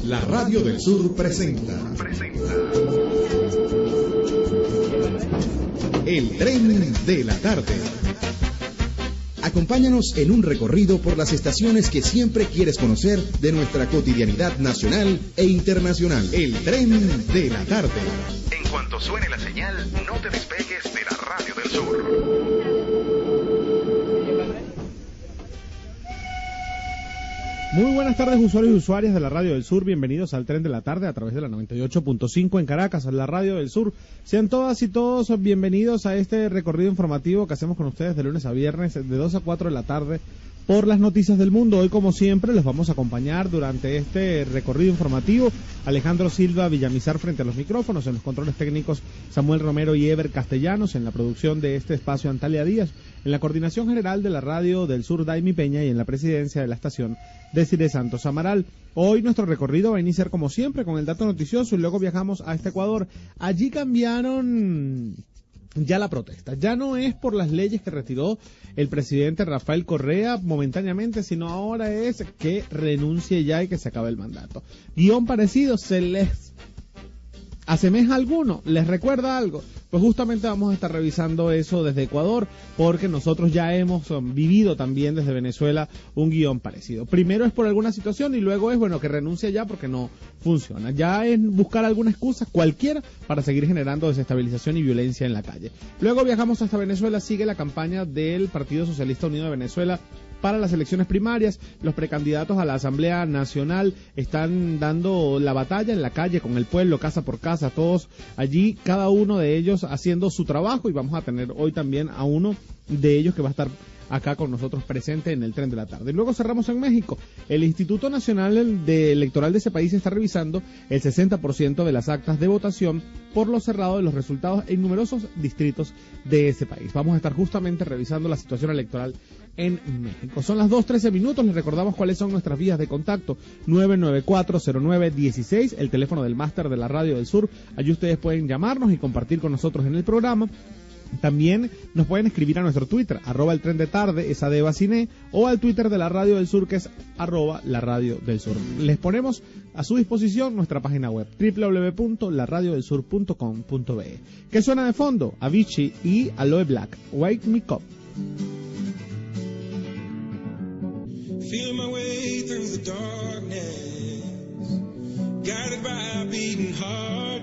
La Radio del Sur presenta El Tren de la Tarde. Acompáñanos en un recorrido por las estaciones que siempre quieres conocer de nuestra cotidianidad nacional e internacional. El Tren de la Tarde. En cuanto suene la señal, no te despegues de la Radio del Sur. Muy buenas tardes, usuarios y usuarias de la Radio del Sur. Bienvenidos al Tren de la Tarde a través de la 98.5 en Caracas, la Radio del Sur. Sean todas y todos bienvenidos a este recorrido informativo que hacemos con ustedes de lunes a viernes de 2 a 4 de la tarde por las noticias del mundo. Hoy, como siempre, les vamos a acompañar durante este recorrido informativo Alejandro Silva Villamizar frente a los micrófonos, en los controles técnicos Samuel Romero y Ever Castellanos, en la producción de este espacio Antalya Díaz, en la coordinación general de la Radio del Sur Daimi Peña y en la presidencia de la estación Desiree Santos Amaral. Hoy nuestro recorrido va a iniciar como siempre con el dato noticioso y luego viajamos a Ecuador. Allí cambiaron ya la protesta. Ya no es por las leyes que retiró el presidente Rafael Correa momentáneamente, sino ahora es que renuncie ya y que se acabe el mandato. Guión parecido, ¿se les asemeja a alguno? ¿Les recuerda algo? Pues justamente vamos a estar revisando eso desde Ecuador, porque nosotros ya hemos vivido también desde Venezuela un guión parecido. Primero es por alguna situación y luego es, bueno, que renuncie ya porque no funciona. Ya es buscar alguna excusa, cualquiera, para seguir generando desestabilización y violencia en la calle. Luego viajamos hasta Venezuela, sigue la campaña del Partido Socialista Unido de Venezuela para las elecciones primarias. Los precandidatos a la Asamblea Nacional están dando la batalla en la calle con el pueblo, casa por casa, todos allí, cada uno de ellos haciendo su trabajo, y vamos a tener hoy también a uno de ellos que va a estar acá con nosotros presente en el Tren de la Tarde. Luego cerramos en México. El Instituto Nacional Electoral de ese país está revisando el 60% de las actas de votación por lo cerrado de los resultados en numerosos distritos de ese país. Vamos a estar justamente revisando la situación electoral en México. Son las 2:13. Les recordamos cuáles son nuestras vías de contacto: 994-0916, el teléfono del máster de la Radio del Sur. Allí ustedes pueden llamarnos y compartir con nosotros en el programa. También nos pueden escribir a nuestro Twitter, @el tren de tarde, esa de Baciné, o al Twitter de la Radio del Sur, que es @la Radio del Sur. Les ponemos a su disposición nuestra página web, www.laradiodelsur.com.be. ¿Qué suena de fondo? Avicii y Aloe Black, Wake Me Up. Feel my way through the darkness, guided by a beating heart.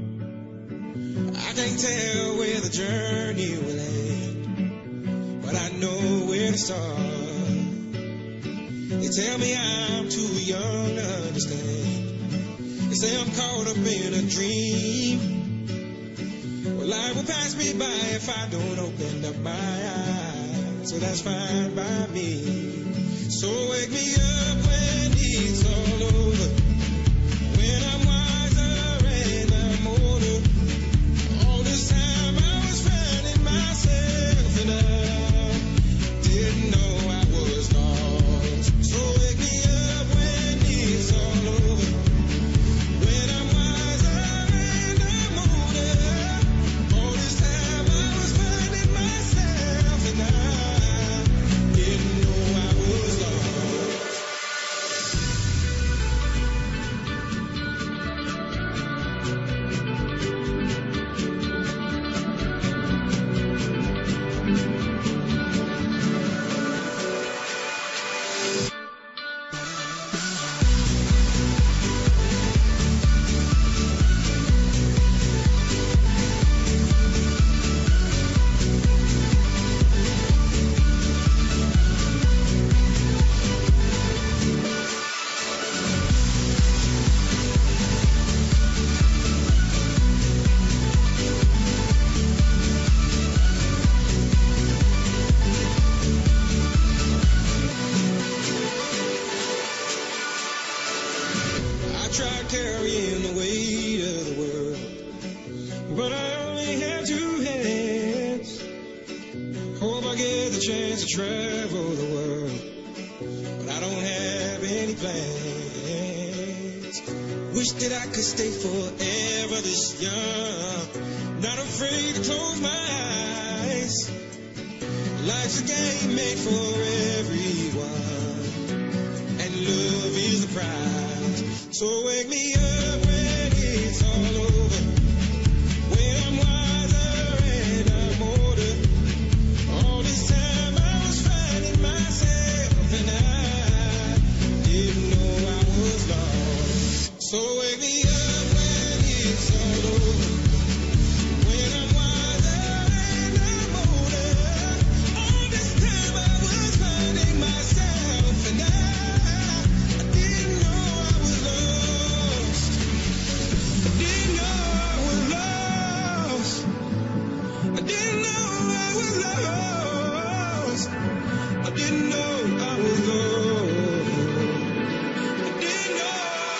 I can't tell where the journey will end, but I know where to start. They tell me I'm too young to understand. They say I'm caught up in a dream. Well, life will pass me by if I don't open up my eyes, so that's fine by me. So wake me up when it's all over, when I'm wiser and I'm older. All this time I was finding myself and I didn't know I was lost. So wake me up when it's all over, when I'm wiser and I'm older. All this time I was finding myself and I didn't know I was lost. Carrying the weight of the world, but I only have two hands. Hope I get the chance to travel the world, but I don't have any plans. Wish that I could stay forever this young, not afraid to close my eyes. Life's a game made for everyone, and love is the prize. So wake me up when it's all over, when I'm wiser and I'm older. All this time I was finding myself and I didn't know I was lost. So wake me up when it's all over, when I'm wiser and I'm older. All this time I was finding myself and I didn't know I was lost. I didn't know I was lost. I didn't know I was lost. I didn't know I was lost. I didn't know.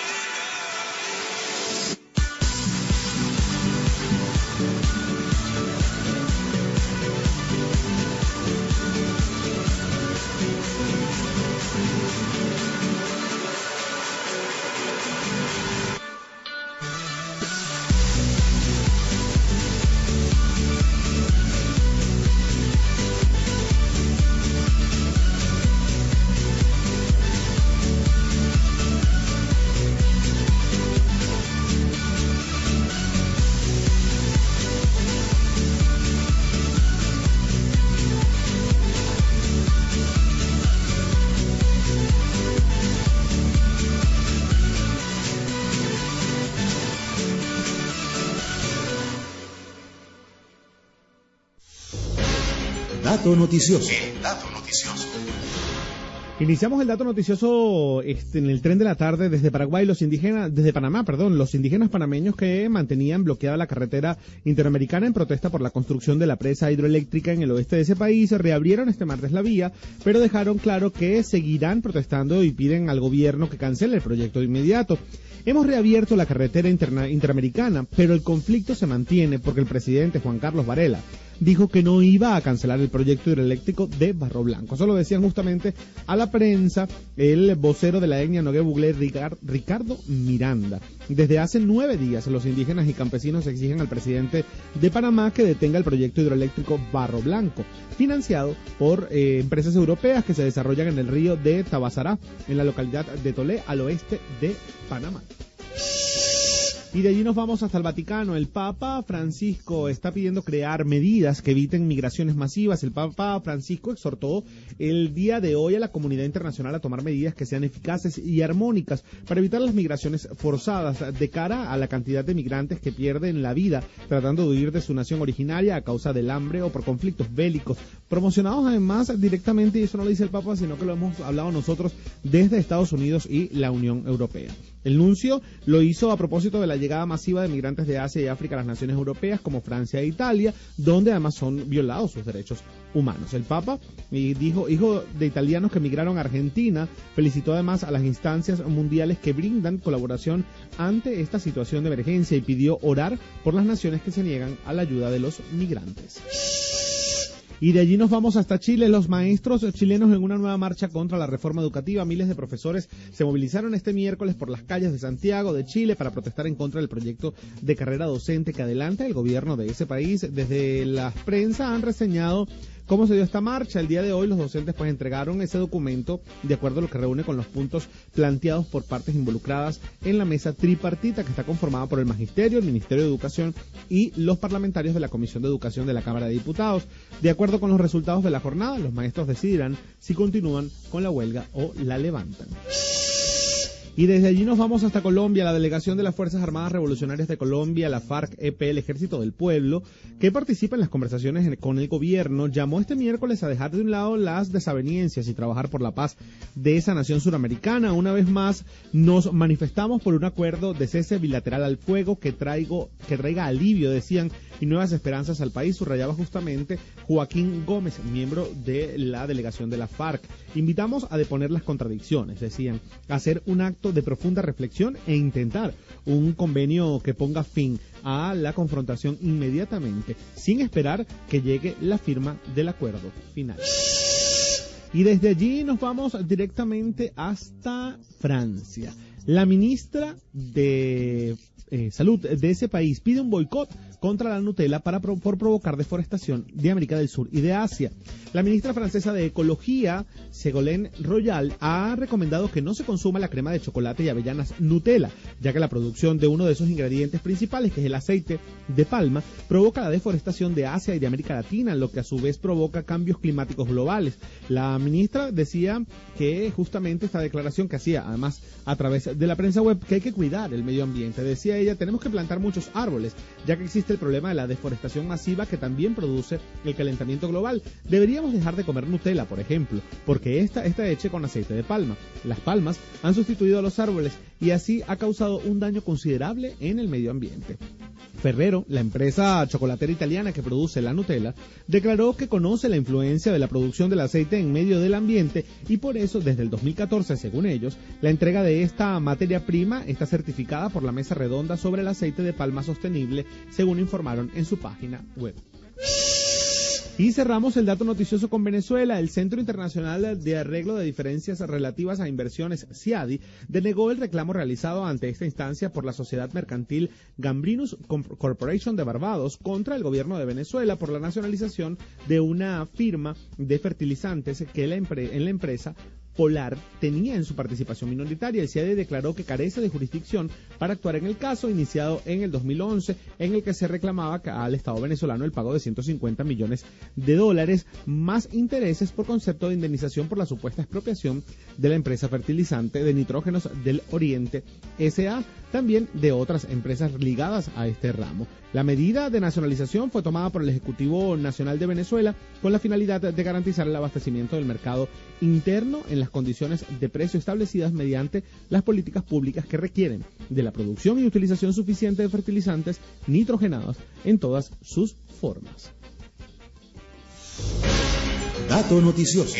Dato noticioso. El dato noticioso. Iniciamos el dato noticioso en el tren de la tarde desde Paraguay, desde Panamá, los indígenas panameños que mantenían bloqueada la carretera interamericana en protesta por la construcción de la presa hidroeléctrica en el oeste de ese país, reabrieron este martes la vía, pero dejaron claro que seguirán protestando y piden al gobierno que cancele el proyecto de inmediato. Hemos reabierto la carretera interamericana, pero el conflicto se mantiene porque el presidente Juan Carlos Varela dijo que no iba a cancelar el proyecto hidroeléctrico de Barro Blanco. Eso lo decían justamente a la prensa el vocero de la etnia Nogué Buglé, Ricardo Miranda. Desde hace 9 días los indígenas y campesinos exigen al presidente de Panamá que detenga el proyecto hidroeléctrico Barro Blanco, financiado por empresas europeas que se desarrollan en el río de Tabasará, en la localidad de Tolé, al oeste de Panamá. Y de allí nos vamos hasta el Vaticano. El Papa Francisco está pidiendo crear medidas que eviten migraciones masivas. El Papa Francisco exhortó el día de hoy a la comunidad internacional a tomar medidas que sean eficaces y armónicas para evitar las migraciones forzadas de cara a la cantidad de migrantes que pierden la vida tratando de huir de su nación originaria a causa del hambre o por conflictos bélicos, promocionados además directamente, y eso no lo dice el Papa, sino que lo hemos hablado nosotros desde Estados Unidos y la Unión Europea. El nuncio lo hizo a propósito de la llegada masiva de migrantes de Asia y África a las naciones europeas como Francia e Italia, donde además son violados sus derechos humanos. El Papa dijo, hijo de italianos que migraron a Argentina, felicitó además a las instancias mundiales que brindan colaboración ante esta situación de emergencia y pidió orar por las naciones que se niegan a la ayuda de los migrantes. Y de allí nos vamos hasta Chile. Los maestros chilenos en una nueva marcha contra la reforma educativa. Miles de profesores se movilizaron este miércoles por las calles de Santiago de Chile para protestar en contra del proyecto de carrera docente que adelanta el gobierno de ese país. Desde la prensa han reseñado cómo se dio esta marcha. El día de hoy los docentes entregaron ese documento de acuerdo a lo que reúne con los puntos planteados por partes involucradas en la mesa tripartita que está conformada por el Magisterio, el Ministerio de Educación y los parlamentarios de la Comisión de Educación de la Cámara de Diputados. De acuerdo con los resultados de la jornada, los maestros decidirán si continúan con la huelga o la levantan. Y desde allí nos vamos hasta Colombia. La delegación de las Fuerzas Armadas Revolucionarias de Colombia, la FARC-EP, el Ejército del Pueblo, que participa en las conversaciones con el gobierno, llamó este miércoles a dejar de un lado las desavenencias y trabajar por la paz de esa nación suramericana. Una vez más, nos manifestamos por un acuerdo de cese bilateral al fuego que traiga alivio, decían, y nuevas esperanzas al país, subrayaba justamente Joaquín Gómez, miembro de la delegación de la FARC. Invitamos a deponer las contradicciones, decían, a hacer un acto de profunda reflexión e intentar un convenio que ponga fin a la confrontación inmediatamente, sin esperar que llegue la firma del acuerdo final. Y desde allí nos vamos directamente hasta Francia. La ministra de Salud de ese país pide un boicot contra la Nutella por provocar deforestación de América del Sur y de Asia. La ministra francesa de Ecología, Ségolène Royal, ha recomendado que no se consuma la crema de chocolate y avellanas Nutella, ya que la producción de uno de esos ingredientes principales, que es el aceite de palma, provoca la deforestación de Asia y de América Latina, lo que a su vez provoca cambios climáticos globales. La ministra decía que justamente esta declaración que hacía, además a través de la prensa web, que hay que cuidar el medio ambiente. Decía ella, tenemos que plantar muchos árboles, ya que existe el problema de la deforestación masiva que también produce el calentamiento global. Deberíamos dejar de comer Nutella, por ejemplo, porque esta está hecha con aceite de palma. Las palmas han sustituido a los árboles y así ha causado un daño considerable en el medio ambiente. Ferrero, la empresa chocolatera italiana que produce la Nutella, declaró que conoce la influencia de la producción del aceite en medio del ambiente y por eso, desde el 2014, según ellos, la entrega de esta materia prima está certificada por la Mesa Redonda sobre el aceite de palma sostenible, según informaron en su página web. Y cerramos el dato noticioso con Venezuela. El Centro Internacional de Arreglo de Diferencias Relativas a Inversiones, CIADI, denegó el reclamo realizado ante esta instancia por la sociedad mercantil Gambrinus Corporation de Barbados contra el gobierno de Venezuela por la nacionalización de una firma de fertilizantes que en la empresa Polar tenía en su participación minoritaria. El CIADI declaró que carece de jurisdicción para actuar en el caso iniciado en el 2011, en el que se reclamaba al Estado venezolano el pago de $150 millones más intereses por concepto de indemnización por la supuesta expropiación de la empresa fertilizante de nitrógenos del Oriente S.A., también de otras empresas ligadas a este ramo. La medida de nacionalización fue tomada por el Ejecutivo Nacional de Venezuela con la finalidad de garantizar el abastecimiento del mercado interno en las condiciones de precio establecidas mediante las políticas públicas que requieren de la producción y utilización suficiente de fertilizantes nitrogenados en todas sus formas. Dato noticioso.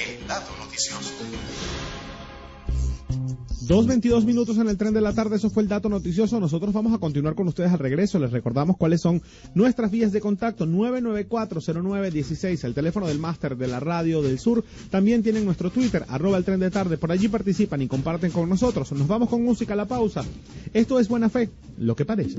2:22 minutos en el tren de la tarde, eso fue el dato noticioso. Nosotros vamos a continuar con ustedes al regreso. Les recordamos cuáles son nuestras vías de contacto: 994-0916, el teléfono del máster de la Radio del Sur. También tienen nuestro Twitter, @el tren de tarde. Por allí participan y comparten con nosotros. Nos vamos con música a la pausa. Esto es Buena Fe, lo que parece.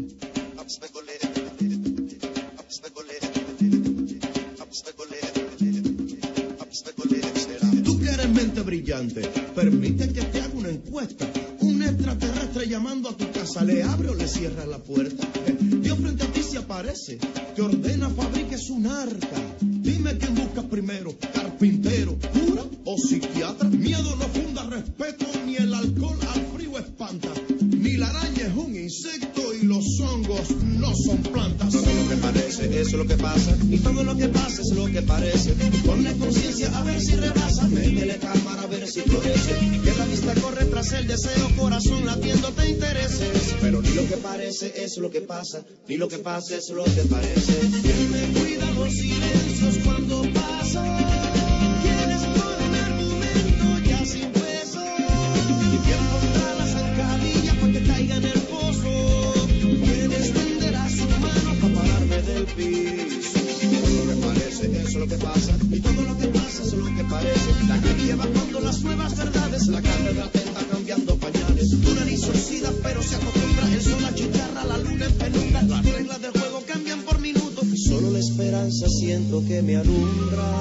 Tú que eres mente brillante, permite que te haga una encuesta. Un extraterrestre llamando a tu casa, ¿le abre o le cierra la puerta? Dios frente a ti se aparece, te ordena fabriques un arca. Dime quién buscas primero, carpintero, cura o psiquiatra. Miedo no funda respeto, ni el alcohol al frío espanta. Ni la araña es un insecto y los hongos no son plantas. Todo lo que parece, eso es lo que pasa. Y todo lo que pasa es lo que parece. Ponle conciencia a ver si rebasa. Métele cámara a ver si florece. Que la vista corre tras el deseo, corazón latiendo te intereses. Pero ni lo que parece es lo que pasa, ni lo que pasa es lo que parece. ¿Quién me cuida los silencios cuando pasa? ¿Quién es por un argumento ya sin peso? ¿Y quién pondrá la zancadilla para que caiga en el pozo? ¿Quién extenderá su mano para pararme del piso? Todo lo que parece eso es lo que pasa, y todo lo que pasa es lo que parece. La gente lleva cuando las nuevas verdades, la cátedra está cambiando pañales. Tu nariz oxida pero se acostumbra, el sol achicharra, la luna en penumbra. Las reglas del juego cambian por minutos, solo la esperanza siento que me alumbra.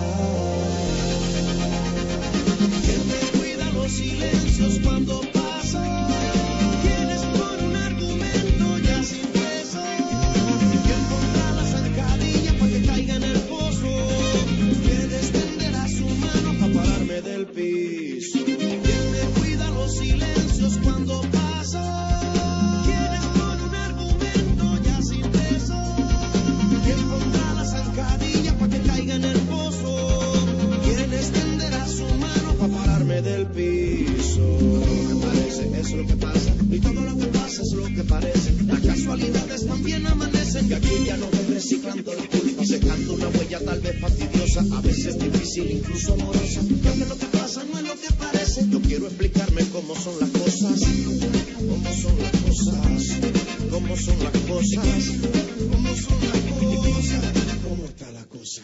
¿Quién me cuida los silencios cuando pasa? ¿Quién es por un argumento ya sin peso? ¿Quién pondrá la zancadilla para que caiga en el pozo? ¿Quién extenderá su mano para pararme del piso? ¿Quién me cuida los silencios cuando pasa? ¿Quién es por un argumento ya sin peso? ¿Quién pondrá la zancadilla para que caiga en el pozo? ¿Quién extenderá su mano para pararme del piso? Todo lo que parece es lo que pasa, y todo lo que pasa es lo que parece. Las casualidades también amanecen, y aquí ya no voy reciclando la culpa, secando una huella tal vez fastidiosa, a veces difícil, incluso amorosa. Porque lo que pasa no es lo que parece. Yo quiero explicarme cómo son las cosas, cómo son las cosas, cómo son las cosas, cómo son las cosas, cómo está la cosa.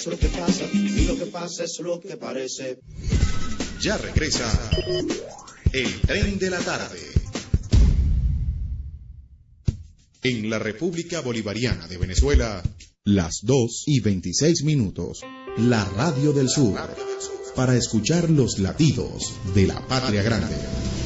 es lo que pasa y lo que pasa es lo que parece. Ya regresa el tren de la tarde. En la República Bolivariana de Venezuela, las 2:26. La Radio del Sur. Para escuchar los latidos de la patria grande.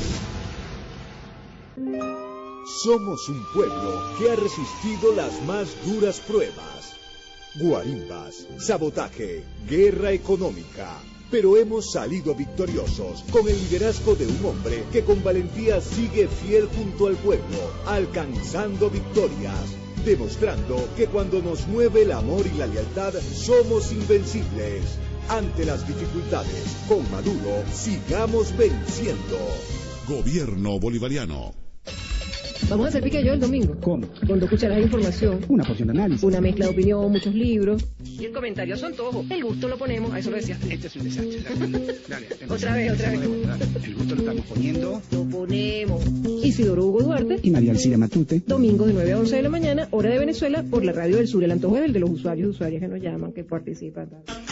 Somos un pueblo que ha resistido las más duras pruebas. Guarimbas, sabotaje, guerra económica. Pero hemos salido victoriosos con el liderazgo de un hombre que con valentía sigue fiel junto al pueblo, alcanzando victorias, demostrando que cuando nos mueve el amor y la lealtad somos invencibles. Ante las dificultades, con Maduro, sigamos venciendo. Gobierno bolivariano. Vamos a hacer piquillo el domingo. ¿Cómo? Con 2 cucharadas de información. Una porción de análisis. Una mezcla de opinión, muchos libros. Y el comentario son todos. El gusto lo ponemos, a eso lo decía. Este es un desastre. Dale, otra vez. El gusto lo estamos poniendo. Lo ponemos. Isidoro Hugo Duarte. Y María Alcira Matute. Domingo de 9 a 11 de la mañana, hora de Venezuela, por la Radio del Sur. El antojo es el de los usuarios y usuarias que nos llaman, que participan.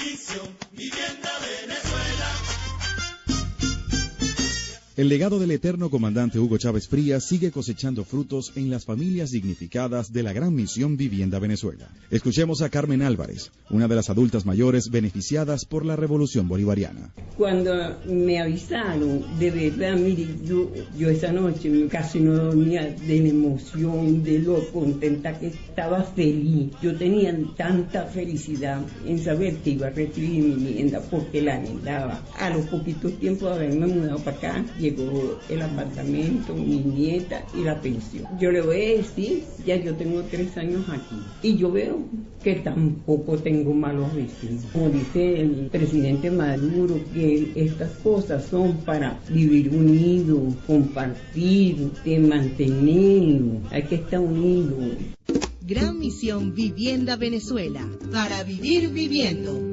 El legado del eterno comandante Hugo Chávez Frías sigue cosechando frutos en las familias dignificadas de la gran misión Vivienda Venezuela. Escuchemos a Carmen Álvarez, una de las adultas mayores beneficiadas por la Revolución Bolivariana. Cuando me avisaron, de verdad, mire, yo esa noche casi no dormía de la emoción, de lo contenta que estaba, feliz. Yo tenía tanta felicidad en saber que iba a recibir mi vivienda porque la anhelaba. A los poquitos tiempos de haberme mudado para acá, llegó el apartamento, mi nieta y la pensión. Yo le voy a decir, ya yo tengo 3 años aquí y yo veo que tampoco tengo malos vecinos. Como dice el presidente Maduro, que estas cosas son para vivir unidos, compartir, mantener, hay que estar unidos. Gran Misión Vivienda Venezuela, para vivir viviendo.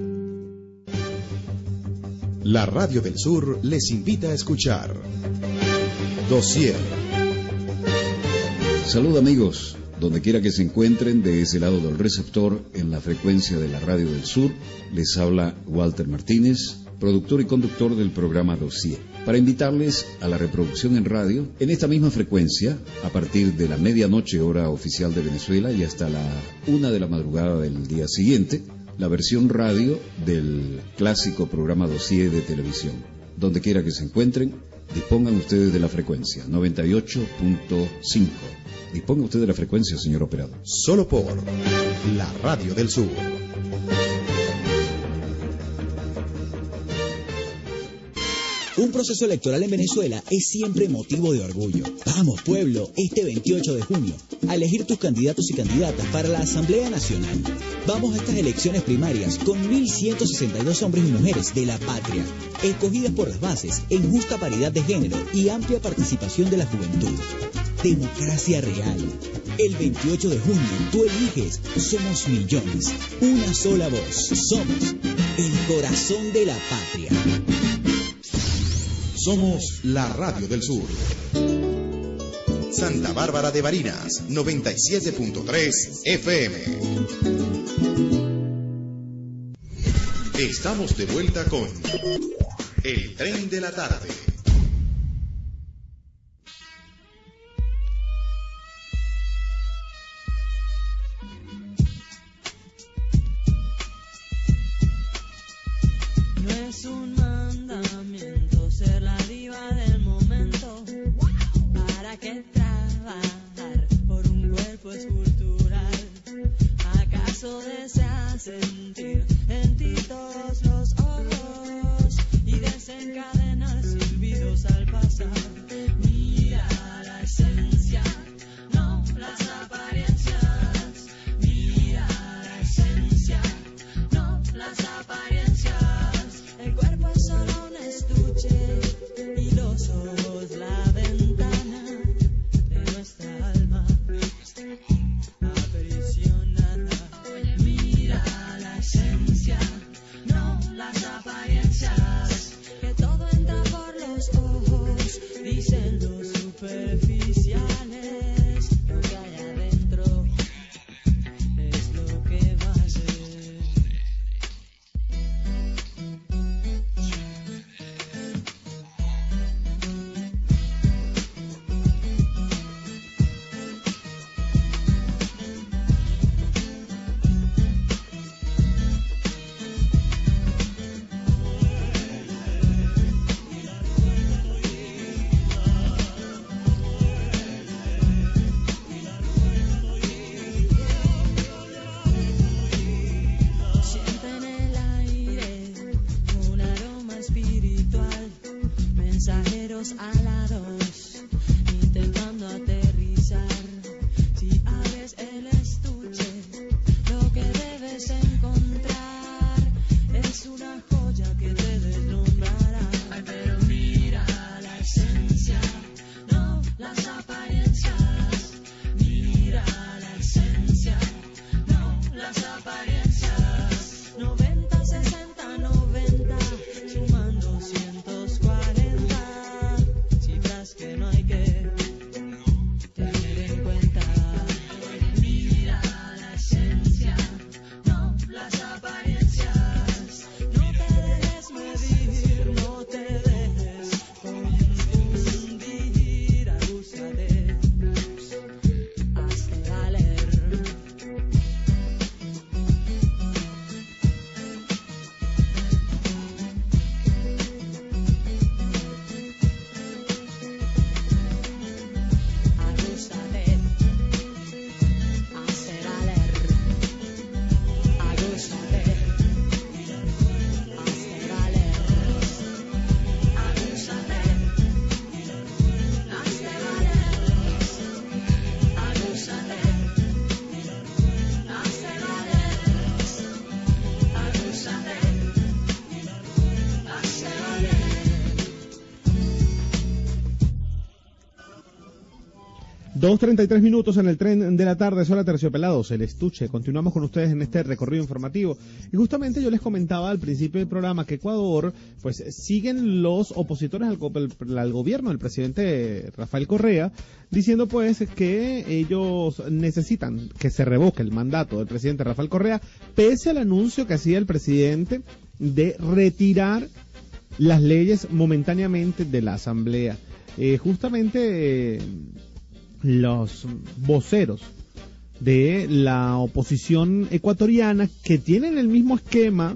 La Radio del Sur les invita a escuchar Dossier. Salud amigos, donde quiera que se encuentren de ese lado del receptor en la frecuencia de la Radio del Sur, les habla Walter Martínez, productor y conductor del programa Dossier, para invitarles a la reproducción en radio en esta misma frecuencia a partir de la medianoche hora oficial de Venezuela y hasta la 1 de la madrugada del día siguiente, la versión radio del clásico programa Dossier de televisión. Donde quiera que se encuentren, dispongan ustedes de la frecuencia 98.5. Disponga usted de la frecuencia, señor operador. Solo por la Radio del Sur. Un proceso electoral en Venezuela es siempre motivo de orgullo. Vamos, pueblo, este 28 de junio, a elegir tus candidatos y candidatas para la Asamblea Nacional. Vamos a estas elecciones primarias con 1.162 hombres y mujeres de la patria, escogidas por las bases en justa paridad de género y amplia participación de la juventud. Democracia real. El 28 de junio tú eliges. Somos millones. Una sola voz. Somos el corazón de la patria. Somos la Radio del Sur. Santa Bárbara de Barinas, 97.3 FM. Estamos de vuelta con El Tren de la Tarde. No es un mandamiento ser la diva del momento. ¿Para qué trabajar por un cuerpo escultural? ¿Acaso deseas sentir en ti todos los ojos y desencadenar silbidos al pasar? Mira la esencia, no las apariencias. Mira la esencia, no las apariencias. El cuerpo es 2:33 minutos en el tren de la tarde, sola Terciopelados, el estuche. Continuamos con ustedes en este recorrido informativo. Y justamente yo les comentaba al principio del programa que Ecuador, pues siguen los opositores al gobierno del presidente Rafael Correa, diciendo pues que ellos necesitan que se revoque el mandato del presidente Rafael Correa, pese al anuncio que hacía el presidente de retirar las leyes momentáneamente de la Asamblea. Los voceros de la oposición ecuatoriana, que tienen el mismo esquema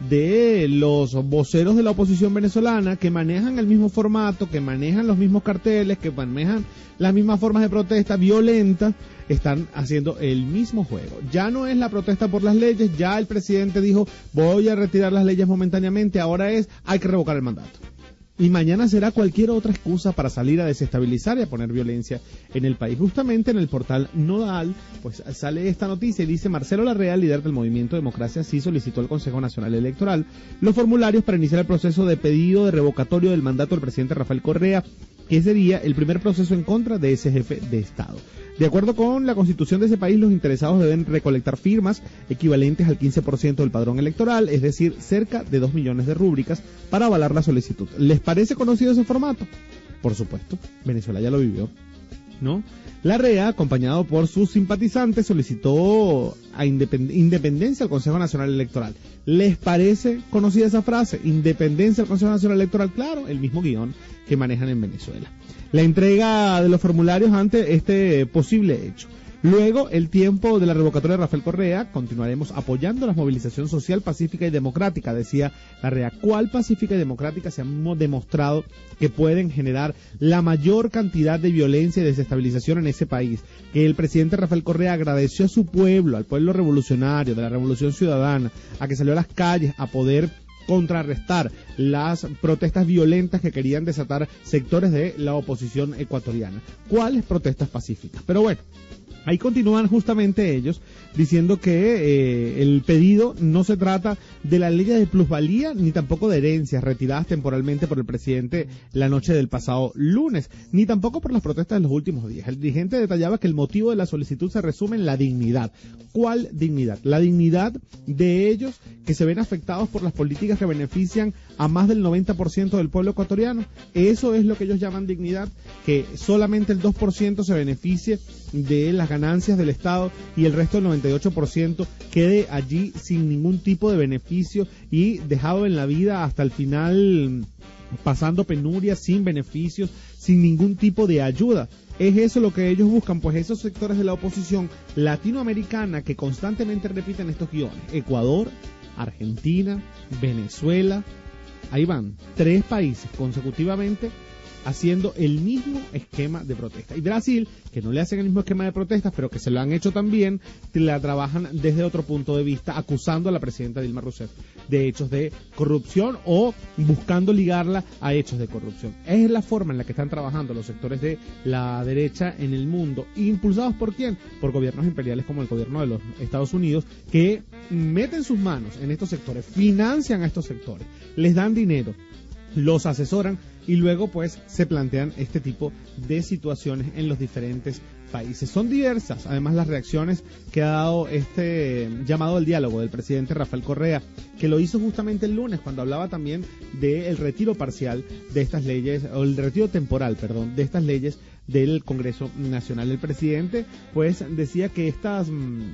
de los voceros de la oposición venezolana, que manejan el mismo formato, que manejan los mismos carteles, que manejan las mismas formas de protesta violenta, están haciendo el mismo juego. Ya no es la protesta por las leyes, ya el presidente dijo voy a retirar las leyes momentáneamente, ahora hay que revocar el mandato. Y mañana será cualquier otra excusa para salir a desestabilizar y a poner violencia en el país. Justamente en el portal Nodal, pues sale esta noticia y dice: Marcelo Larrea, líder del movimiento Democracia Sí, solicitó al Consejo Nacional Electoral los formularios para iniciar el proceso de pedido de revocatorio del mandato del presidente Rafael Correa, que sería el primer proceso en contra de ese jefe de Estado. De acuerdo con la Constitución de ese país, los interesados deben recolectar firmas equivalentes al 15% del padrón electoral, es decir, cerca de 2 millones de rúbricas, para avalar la solicitud. ¿Les parece conocido ese formato? Por supuesto, Venezuela ya lo vivió, ¿no? Larrea, acompañado por sus simpatizantes, solicitó a independencia al Consejo Nacional Electoral. ¿Les parece conocida esa frase? Independencia al Consejo Nacional Electoral, claro, el mismo guión que manejan en Venezuela. La entrega de los formularios ante este posible hecho. Luego, el tiempo de la revocatoria de Rafael Correa, continuaremos apoyando la movilización social pacífica y democrática, decía Larrea. ¿Cuál pacífica y democrática? Se han demostrado que pueden generar la mayor cantidad de violencia y desestabilización en ese país. Que el presidente Rafael Correa agradeció a su pueblo, al pueblo revolucionario, de la Revolución Ciudadana, a que salió a las calles a poder contrarrestar las protestas violentas que querían desatar sectores de la oposición ecuatoriana. ¿Cuáles protestas pacíficas? Pero bueno, ahí continúan justamente ellos diciendo que el pedido no se trata de la ley de plusvalía ni tampoco de herencias retiradas temporalmente por el presidente la noche del pasado lunes, ni tampoco por las protestas de los últimos días. El dirigente detallaba que el motivo de la solicitud se resume en la dignidad. ¿Cuál dignidad? La dignidad de ellos que se ven afectados por las políticas que benefician a más del 90% del pueblo ecuatoriano. Eso es lo que ellos llaman dignidad, que solamente el 2% se beneficie de las ganancias del Estado y el resto del 98% quede allí sin ningún tipo de beneficio y dejado en la vida hasta el final, pasando penurias, sin beneficios, sin ningún tipo de ayuda. Es eso lo que ellos buscan, pues esos sectores de la oposición latinoamericana que constantemente repiten estos guiones. Ecuador, Argentina, Venezuela, ahí van, 3 países consecutivamente haciendo el mismo esquema de protesta. Y Brasil, que no le hacen el mismo esquema de protestas, pero que se lo han hecho también, la trabajan desde otro punto de vista, acusando a la presidenta Dilma Rousseff de hechos de corrupción o buscando ligarla a hechos de corrupción. Es la forma en la que están trabajando los sectores de la derecha en el mundo, impulsados ¿por quién? Por gobiernos imperiales como el gobierno de los Estados Unidos, que meten sus manos en estos sectores, financian a estos sectores, les dan dinero, los asesoran y luego pues se plantean este tipo de situaciones en los diferentes países. Son diversas, además, las reacciones que ha dado este llamado al diálogo del presidente Rafael Correa, que lo hizo justamente el lunes cuando hablaba también del retiro parcial de estas leyes, o el retiro temporal, perdón, de estas leyes del Congreso Nacional. El presidente pues decía que estas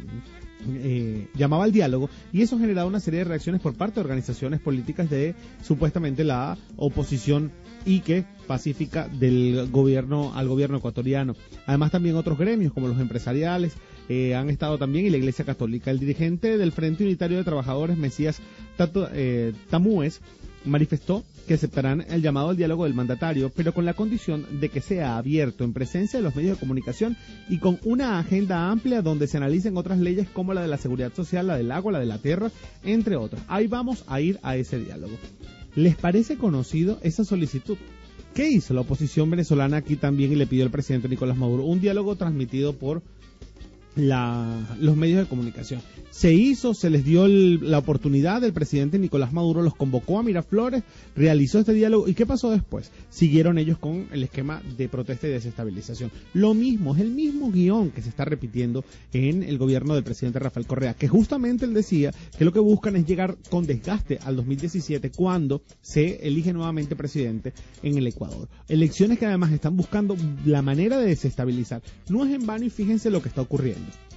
llamaba al diálogo, y eso generaba una serie de reacciones por parte de organizaciones políticas de supuestamente la oposición y que pacífica del gobierno al gobierno ecuatoriano. Además, también otros gremios como los empresariales han estado también, y la Iglesia Católica. El dirigente del Frente Unitario de Trabajadores, Mesías Tamúes, manifestó que aceptarán el llamado al diálogo del mandatario, pero con la condición de que sea abierto en presencia de los medios de comunicación y con una agenda amplia donde se analicen otras leyes como la de la seguridad social, la del agua, la de la tierra, entre otras. Ahí vamos a ir a ese diálogo. ¿Les parece conocido esa solicitud? ¿Qué hizo la oposición venezolana aquí también y le pidió al presidente Nicolás Maduro? Un diálogo transmitido por los medios de comunicación. Se les dio la oportunidad, el presidente Nicolás Maduro los convocó a Miraflores, realizó este diálogo, ¿y qué pasó después? Siguieron ellos con el esquema de protesta y desestabilización. Lo mismo, es el mismo guión que se está repitiendo en el gobierno del presidente Rafael Correa, que justamente él decía que lo que buscan es llegar con desgaste al 2017, cuando se elige nuevamente presidente en el Ecuador. Elecciones que además están buscando la manera de desestabilizar. No es en vano, y fíjense lo que está ocurriendo.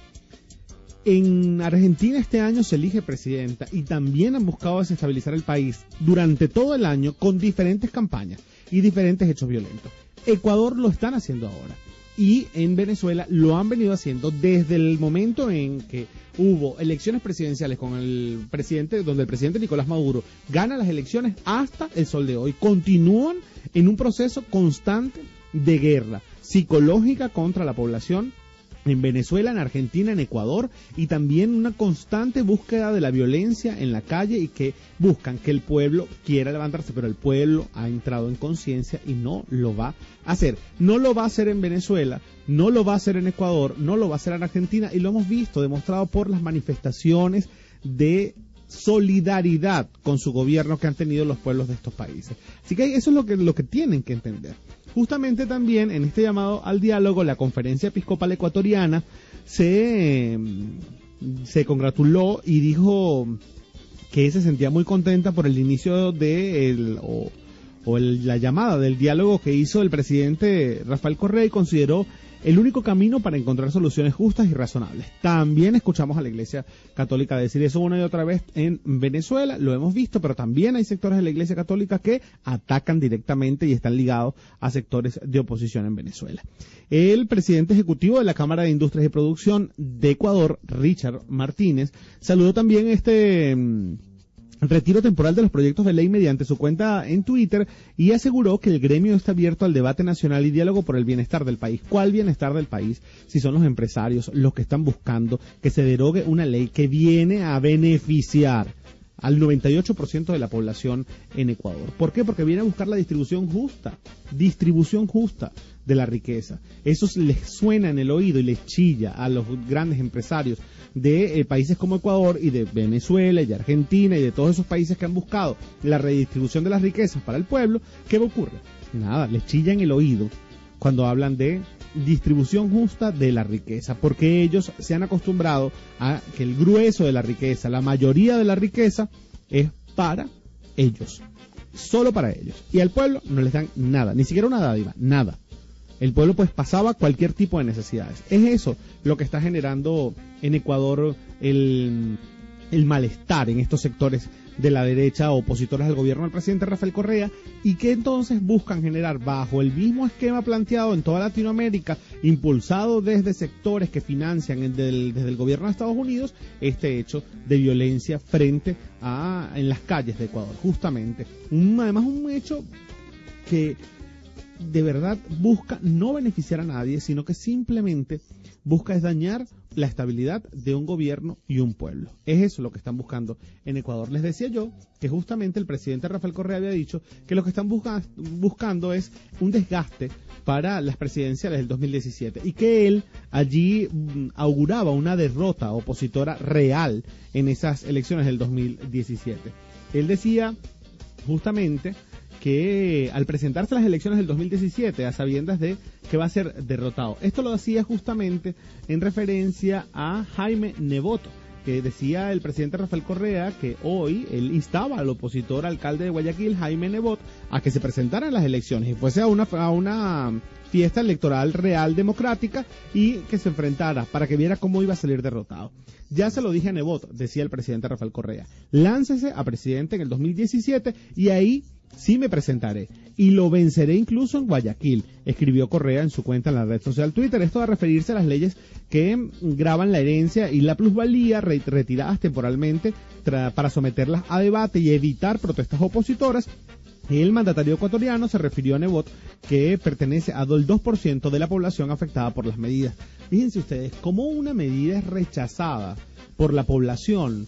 En Argentina este año se elige presidenta y también han buscado desestabilizar el país durante todo el año con diferentes campañas y diferentes hechos violentos. Ecuador lo están haciendo ahora y en Venezuela lo han venido haciendo desde el momento en que hubo elecciones presidenciales con el presidente, donde el presidente Nicolás Maduro gana las elecciones, hasta el sol de hoy. Continúan en un proceso constante de guerra psicológica contra la población en Venezuela, en Argentina, en Ecuador, y también una constante búsqueda de la violencia en la calle, y que buscan que el pueblo quiera levantarse, pero el pueblo ha entrado en conciencia y no lo va a hacer. No lo va a hacer en Venezuela, no lo va a hacer en Ecuador, no lo va a hacer en Argentina, y lo hemos visto demostrado por las manifestaciones de solidaridad con su gobierno que han tenido los pueblos de estos países. Así que eso es lo que tienen que entender. Justamente también en este llamado al diálogo, la Conferencia Episcopal Ecuatoriana se congratuló y dijo que se sentía muy contenta por el inicio de la llamada del diálogo que hizo el presidente Rafael Correa, y consideró el único camino para encontrar soluciones justas y razonables. También escuchamos a la Iglesia Católica decir eso una y otra vez en Venezuela, lo hemos visto, pero también hay sectores de la Iglesia Católica que atacan directamente y están ligados a sectores de oposición en Venezuela. El presidente ejecutivo de la Cámara de Industrias y Producción de Ecuador, Richard Martínez, saludó también retiro temporal de los proyectos de ley mediante su cuenta en Twitter, y aseguró que el gremio está abierto al debate nacional y diálogo por el bienestar del país. ¿Cuál bienestar del país? Si son los empresarios los que están buscando que se derogue una ley que viene a beneficiar al 98% de la población en Ecuador. ¿Por qué? Porque viene a buscar la distribución justa de la riqueza. Eso les suena en el oído y les chilla a los grandes empresarios de países como Ecuador y de Venezuela y de Argentina y de todos esos países que han buscado la redistribución de las riquezas para el pueblo. ¿Qué ocurre? Nada, les chilla en el oído cuando hablan de distribución justa de la riqueza, porque ellos se han acostumbrado a que el grueso de la riqueza, la mayoría de la riqueza, es para ellos, solo para ellos, y al pueblo no les dan nada, ni siquiera una dádiva, nada. El pueblo pues pasaba cualquier tipo de necesidades. Es eso lo que está generando en Ecuador el malestar en estos sectores de la derecha opositores al gobierno del presidente Rafael Correa, y que entonces buscan generar, bajo el mismo esquema planteado en toda Latinoamérica, impulsado desde sectores que financian desde el gobierno de Estados Unidos, este hecho de violencia frente en las calles de Ecuador. Justamente, además un hecho que de verdad busca no beneficiar a nadie, sino que simplemente busca es dañar la estabilidad de un gobierno y un pueblo. Es eso lo que están buscando en Ecuador. Les decía yo que justamente el presidente Rafael Correa había dicho que lo que están buscando es un desgaste para las presidenciales del 2017, y que él allí auguraba una derrota opositora real en esas elecciones del 2017. Él decía justamente que al presentarse a las elecciones del 2017, a sabiendas de que va a ser derrotado. Esto lo hacía justamente en referencia a Jaime Nebot, que decía el presidente Rafael Correa que hoy él instaba al opositor alcalde de Guayaquil, Jaime Nebot, a que se presentara en las elecciones y fuese a una fiesta electoral real democrática, y que se enfrentara para que viera cómo iba a salir derrotado. Ya se lo dije a Nebot, decía el presidente Rafael Correa, láncese a presidente en el 2017 y ahí sí me presentaré y lo venceré incluso en Guayaquil, escribió Correa en su cuenta en la red social Twitter. Esto a referirse a las leyes que graban la herencia y la plusvalía retiradas temporalmente para someterlas a debate y evitar protestas opositoras. El mandatario ecuatoriano se refirió a Nebot, que pertenece al 2% de la población afectada por las medidas. Fíjense ustedes cómo una medida es rechazada por la población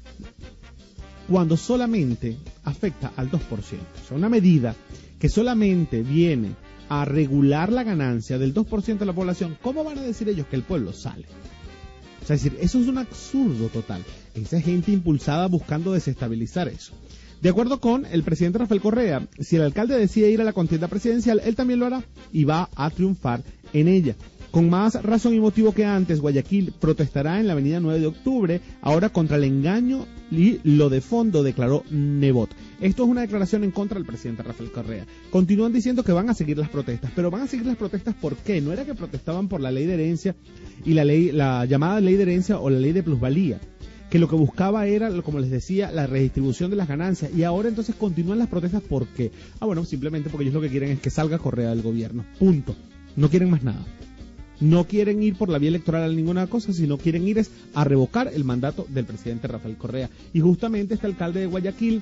cuando solamente afecta al 2%. O sea, una medida que solamente viene a regular la ganancia del 2% de la población. ¿Cómo van a decir ellos que el pueblo sale? sea, es decir, eso es un absurdo total. Esa gente impulsada buscando desestabilizar eso. De acuerdo con el presidente Rafael Correa, si el alcalde decide ir a la contienda presidencial, él también lo hará y va a triunfar en ella. Con más razón y motivo que antes, Guayaquil protestará en la avenida 9 de octubre, ahora contra el engaño y lo de fondo, declaró Nebot. Esto es una declaración en contra del presidente Rafael Correa. Continúan diciendo que van a seguir las protestas, pero van a seguir las protestas ¿por qué? No era que protestaban por la ley de herencia y la llamada ley de herencia o la ley de plusvalía, que lo que buscaba era, como les decía, la redistribución de las ganancias, y ahora entonces continúan las protestas ¿por qué? Bueno, simplemente porque ellos lo que quieren es que salga Correa del gobierno, punto. No quieren más nada. No quieren ir por la vía electoral a ninguna cosa, sino quieren ir a revocar el mandato del presidente Rafael Correa. Y justamente este alcalde de Guayaquil,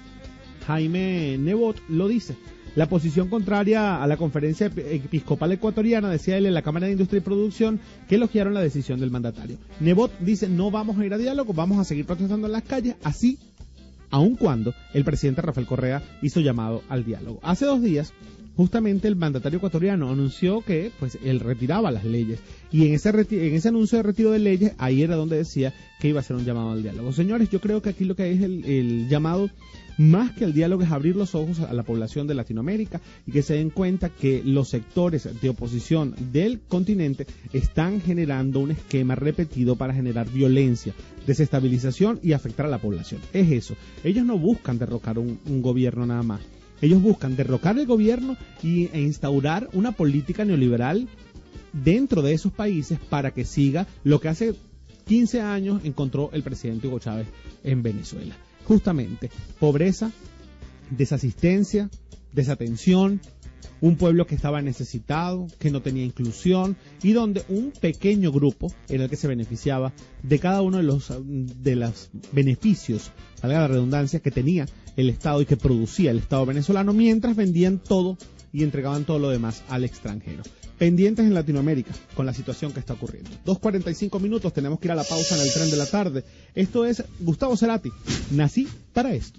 Jaime Nebot, lo dice. La posición contraria a la conferencia episcopal ecuatoriana, decía él en la Cámara de Industria y Producción, que elogiaron la decisión del mandatario. Nebot dice, no vamos a ir a diálogo, vamos a seguir protestando en las calles, así, aun cuando el presidente Rafael Correa hizo llamado al diálogo. Hace 2 días, justamente el mandatario ecuatoriano anunció que pues él retiraba las leyes, y en ese anuncio de retiro de leyes, ahí era donde decía que iba a ser un llamado al diálogo. Señores, yo creo que aquí lo que es el llamado, más que el diálogo, es abrir los ojos a la población de Latinoamérica y que se den cuenta que los sectores de oposición del continente están generando un esquema repetido para generar violencia, desestabilización y afectar a la población. Es eso. Ellos no buscan derrocar un gobierno nada más. Ellos buscan derrocar el gobierno e instaurar una política neoliberal dentro de esos países para que siga lo que hace 15 años encontró el presidente Hugo Chávez en Venezuela. Justamente, pobreza, desasistencia, desatención, un pueblo que estaba necesitado, que no tenía inclusión, y donde un pequeño grupo era el que se beneficiaba de cada uno de los beneficios, valga la redundancia, que tenía el Estado y que producía el Estado venezolano, mientras vendían todo y entregaban todo lo demás al extranjero. Pendientes en Latinoamérica con la situación que está ocurriendo. 2:45 minutos, tenemos que ir a la pausa en el tren de la tarde. Esto es Gustavo Cerati, nací para esto.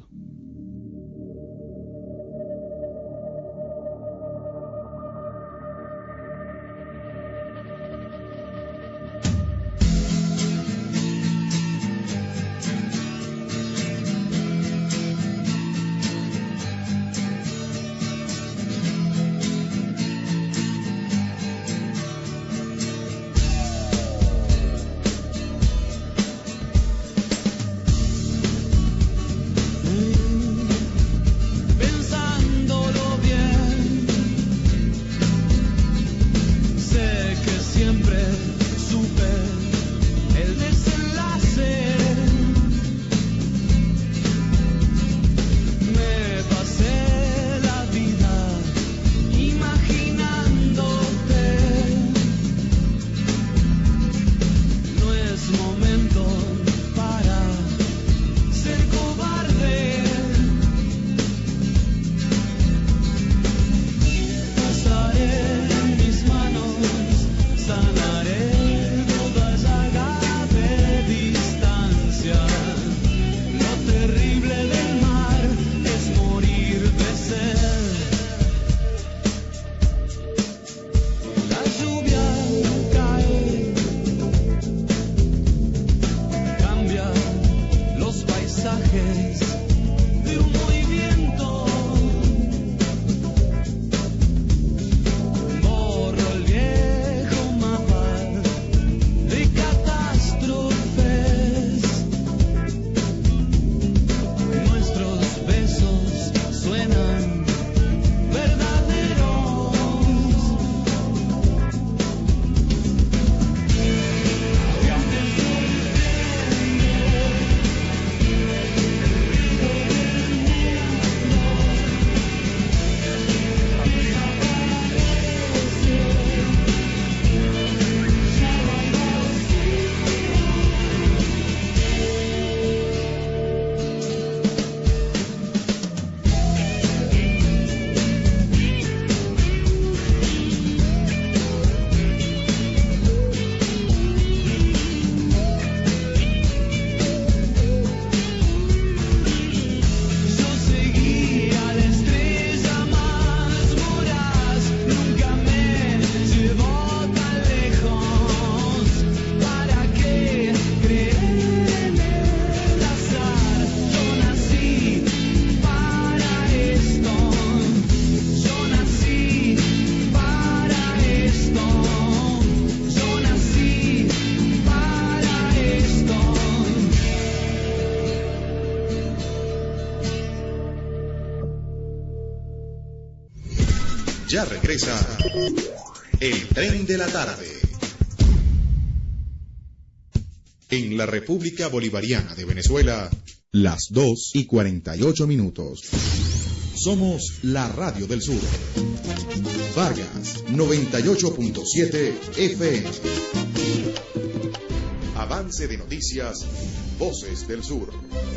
Ya regresa el tren de la tarde. En la República Bolivariana de Venezuela, las 2:48. Somos la Radio del Sur. Vargas, 98.7 FM. Avance de noticias, Voces del Sur.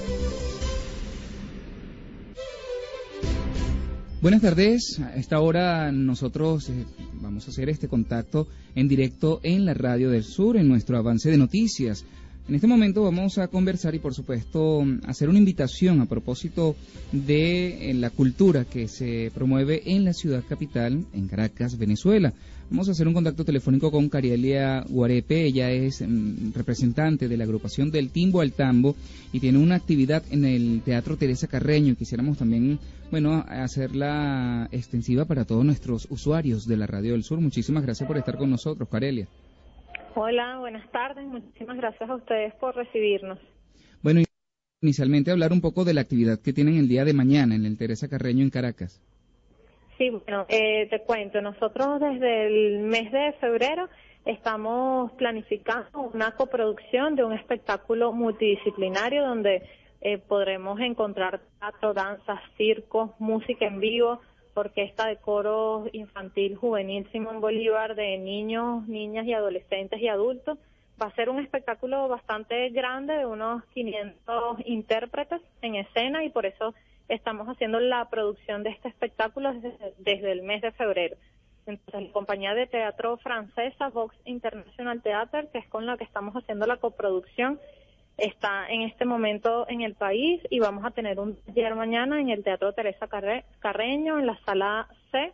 Buenas tardes, a esta hora nosotros vamos a hacer este contacto en directo en la Radio del Sur, en nuestro avance de noticias. En este momento vamos a conversar y por supuesto hacer una invitación a propósito de la cultura que se promueve en la ciudad capital, en Caracas, Venezuela. Vamos a hacer un contacto telefónico con Carelia Guarepe. Ella es representante de la agrupación del Timbo al Tambo y tiene una actividad en el Teatro Teresa Carreño. Quisiéramos también, hacerla extensiva para todos nuestros usuarios de la Radio del Sur. Muchísimas gracias por estar con nosotros, Carelia. Hola, buenas tardes. Muchísimas gracias a ustedes por recibirnos. Bueno, inicialmente hablar un poco de la actividad que tienen el día de mañana en el Teresa Carreño en Caracas. Sí, bueno, te cuento. Nosotros desde el mes de febrero estamos planificando una coproducción de un espectáculo multidisciplinario donde podremos encontrar teatro, danza, circo, música en vivo, orquesta de coro infantil juvenil Simón Bolívar de niños, niñas y adolescentes y adultos. Va a ser un espectáculo bastante grande de unos 500 intérpretes en escena y por eso estamos haciendo la producción de este espectáculo desde el mes de febrero. Entonces, la compañía de teatro francesa Vox International Theatre, que es con la que estamos haciendo la coproducción, está en este momento en el país y vamos a tener un taller mañana en el Teatro Teresa Carreño, en la sala C,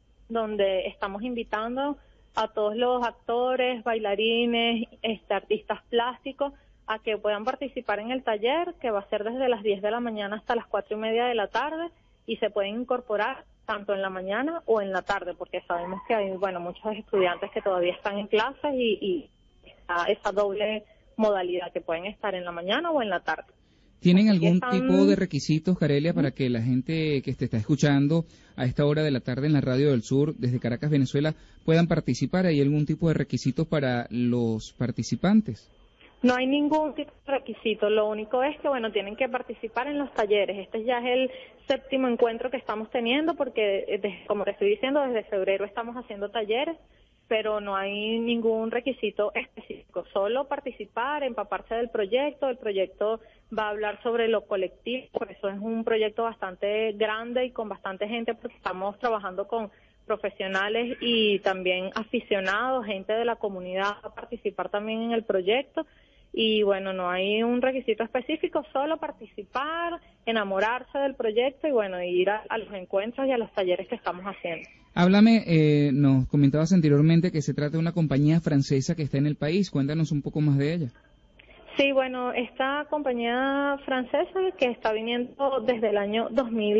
donde estamos invitando a todos los actores, bailarines, artistas plásticos, a que puedan participar en el taller, que va a ser desde las 10 de la mañana hasta las 4:30 de la tarde, y se pueden incorporar tanto en la mañana o en la tarde, porque sabemos que hay, muchos estudiantes que todavía están en clases y está esa doble modalidad, que pueden estar en la mañana o en la tarde. ¿Tienen algún tipo de requisitos, Carelia, para que la gente que te está escuchando a esta hora de la tarde en la Radio del Sur, desde Caracas, Venezuela, puedan participar? ¿Hay algún tipo de requisitos para los participantes? No hay ningún tipo de requisito, lo único es que, tienen que participar en los talleres. Este ya es el 7º encuentro que estamos teniendo porque, como te estoy diciendo, desde febrero estamos haciendo talleres, pero no hay ningún requisito específico, solo participar, empaparse del proyecto. El proyecto va a hablar sobre lo colectivo, por eso es un proyecto bastante grande y con bastante gente, porque estamos trabajando con profesionales y también aficionados, gente de la comunidad a participar también en el proyecto. Y no hay un requisito específico, solo participar, enamorarse del proyecto y ir a los encuentros y a los talleres que estamos haciendo. Háblame, nos comentabas anteriormente que se trata de una compañía francesa que está en el país. Cuéntanos un poco más de ella. Sí, esta compañía francesa que está viniendo desde el año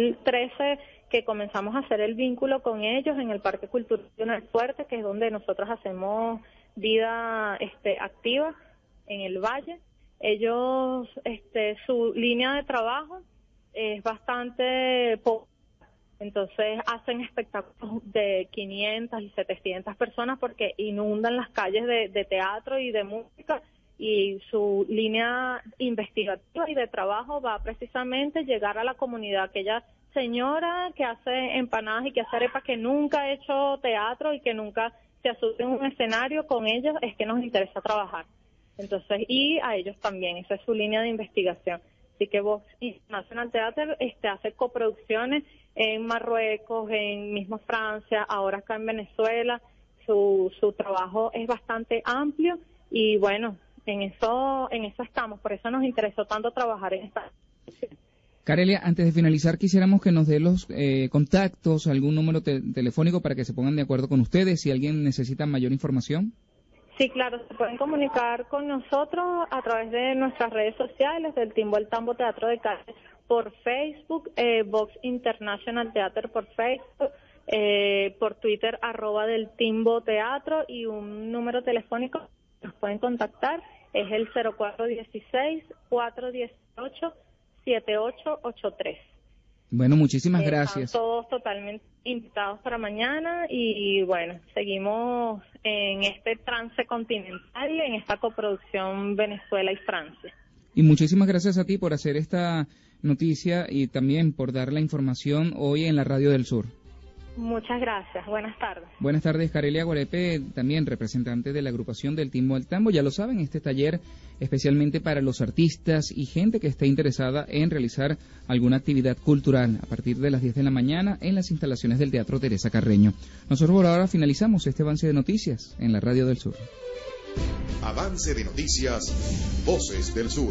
2013, que comenzamos a hacer el vínculo con ellos en el Parque Cultural El Fuerte, que es donde nosotros hacemos vida activa en el Valle. Ellos, su línea de trabajo es bastante pobre. Entonces hacen espectáculos de 500 y 700 personas porque inundan las calles de teatro y de música, y su línea investigativa y de trabajo va precisamente llegar a la comunidad. Aquella señora que hace empanadas y que hace arepas, que nunca ha hecho teatro y que nunca se ha subido en un escenario, con ellos es que nos interesa trabajar. Entonces, y a ellos también, esa es su línea de investigación. Así que Vox International Theatre hace coproducciones en Marruecos, en mismo Francia, ahora acá en Venezuela. Su trabajo es bastante amplio y en eso estamos. Por eso nos interesó tanto trabajar en esta. Carelia, antes de finalizar, quisiéramos que nos dé los contactos, algún número telefónico para que se pongan de acuerdo con ustedes si alguien necesita mayor información. Sí, claro, se pueden comunicar con nosotros a través de nuestras redes sociales, del Timbo al Tambo Teatro de Calle por Facebook, Vox International Theatre por Facebook, por Twitter, @del Timbo Teatro, y un número telefónico nos pueden contactar, es el 0416-418-7883. Bueno, muchísimas gracias. Están todos totalmente invitados para mañana y bueno, seguimos en este trance continental, en esta coproducción Venezuela y Francia. Y muchísimas gracias a ti por hacer esta noticia y también por dar la información hoy en la Radio del Sur. Muchas gracias. Buenas tardes. Buenas tardes, Carelia Guarepe, también representante de la agrupación del Timbo al Tambo. Ya lo saben, este taller especialmente para los artistas y gente que esté interesada en realizar alguna actividad cultural a partir de las 10 de la mañana en las instalaciones del Teatro Teresa Carreño. Nosotros por ahora finalizamos este avance de noticias en la Radio del Sur. Avance de noticias, Voces del Sur.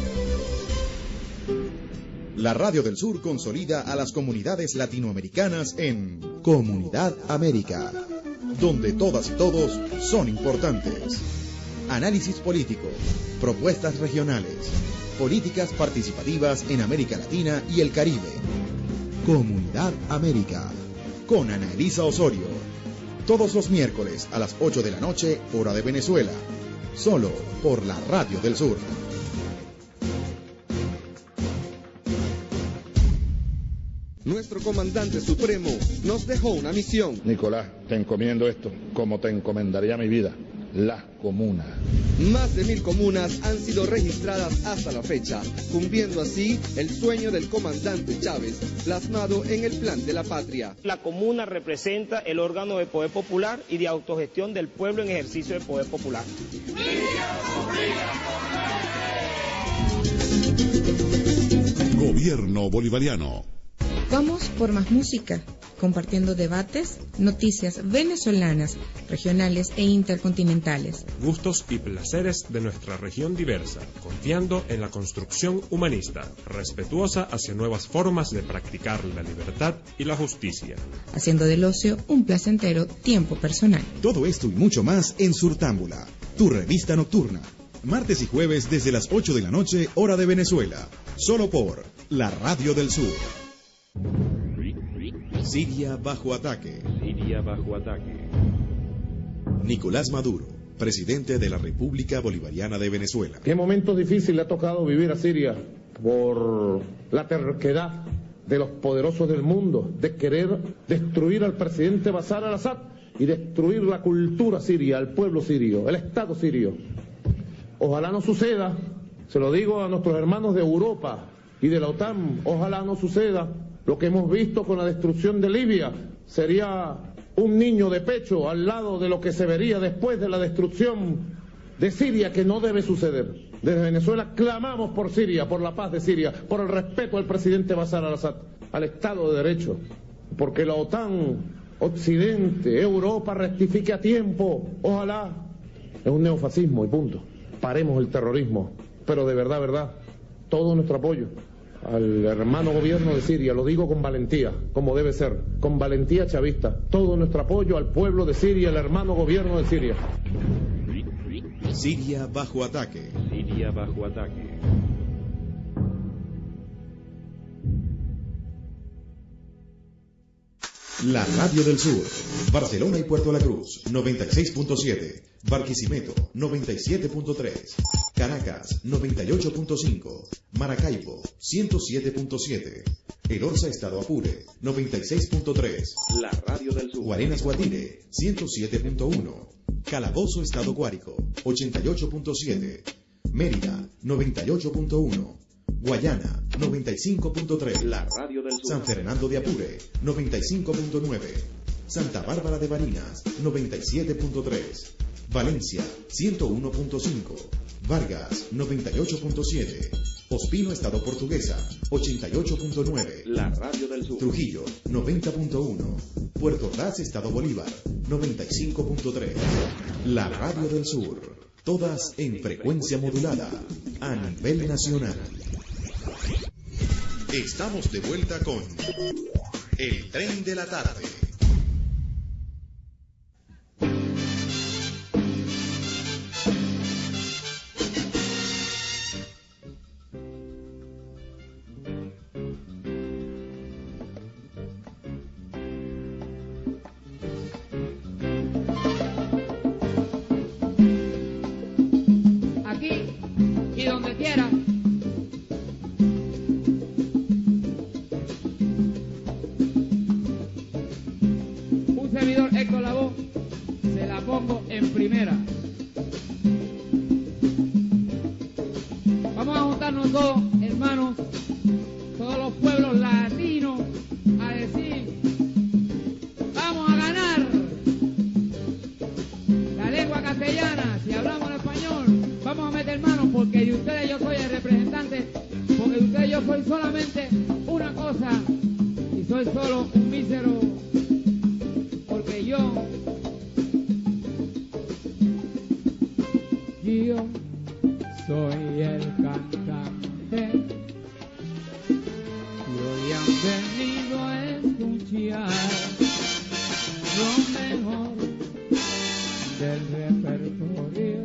La Radio del Sur consolida a las comunidades latinoamericanas en Comunidad América, donde todas y todos son importantes. Análisis político, propuestas regionales, políticas participativas en América Latina y el Caribe. Comunidad América, con Ana Elisa Osorio. Todos los miércoles a las 8 de la noche, hora de Venezuela. Solo por la Radio del Sur. Nuestro comandante supremo nos dejó una misión. Nicolás, te encomiendo esto, como te encomendaría mi vida, las comunas. Más de 1000 comunas han sido registradas hasta la fecha, cumpliendo así el sueño del comandante Chávez, plasmado en el Plan de la Patria. La comuna representa el órgano de poder popular y de autogestión del pueblo en ejercicio de poder popular. Gobierno bolivariano. Vamos por más música, compartiendo debates, noticias venezolanas, regionales e intercontinentales. Gustos y placeres de nuestra región diversa, confiando en la construcción humanista, respetuosa hacia nuevas formas de practicar la libertad y la justicia. Haciendo del ocio un placentero tiempo personal. Todo esto y mucho más en Surtámbula, tu revista nocturna. Martes y jueves desde las 8 de la noche, hora de Venezuela. Solo por la Radio del Sur. Siria bajo ataque. Siria bajo ataque. Nicolás Maduro, presidente de la República Bolivariana de Venezuela. ¿Qué momentos difíciles le ha tocado vivir a Siria por la terquedad de los poderosos del mundo de querer destruir al presidente Bashar al-Assad y destruir la cultura siria, el pueblo sirio, el Estado sirio? Ojalá no suceda, se lo digo a nuestros hermanos de Europa y de la OTAN, ojalá no suceda. Lo que hemos visto con la destrucción de Libia sería un niño de pecho al lado de lo que se vería después de la destrucción de Siria, que no debe suceder. Desde Venezuela clamamos por Siria, por la paz de Siria, por el respeto al presidente Bashar al-Assad, al Estado de Derecho, porque la OTAN, Occidente, Europa rectifique a tiempo, ojalá. Es un neofascismo y punto. Paremos el terrorismo, pero de verdad, todo nuestro apoyo al hermano gobierno de Siria, lo digo con valentía, como debe ser, con valentía chavista, todo nuestro apoyo al pueblo de Siria, el hermano gobierno de Siria. Siria bajo ataque. Siria bajo ataque. La Radio del Sur, Barcelona y Puerto La Cruz, 96.7, Barquisimeto, 97.3, Caracas, 98.5, Maracaibo, 107.7, El Orza, Estado Apure, 96.3, La Radio del Sur, Guarenas, Guatire, 107.1, Calabozo, Estado Guárico, 88.7, Mérida, 98.1, Guayana, 95.3, La Radio del Sur, San Fernando de Apure, 95.9, Santa Bárbara de Barinas, 97.3, Valencia, 101.5, Vargas, 98.7, Ospino, Estado Portuguesa, 88.9, La Radio del Sur, Trujillo, 90.1, Puerto Ordaz, Estado Bolívar, 95.3, La Radio del Sur, todas en frecuencia modulada, a nivel nacional. Estamos de vuelta con El Tren de la Tarde. Aquí y donde quiera. en primera. Vamos a juntarnos todos, hermanos, todos los pueblos latinos, a decir, vamos a ganar la lengua castellana. Si hablamos en español, vamos a meter manos, porque de ustedes yo soy el representante, porque de ustedes yo soy solamente una cosa, y soy solo un mísero, porque yo soy el cantante, y hoy han venido a escuchar lo mejor del repertorio.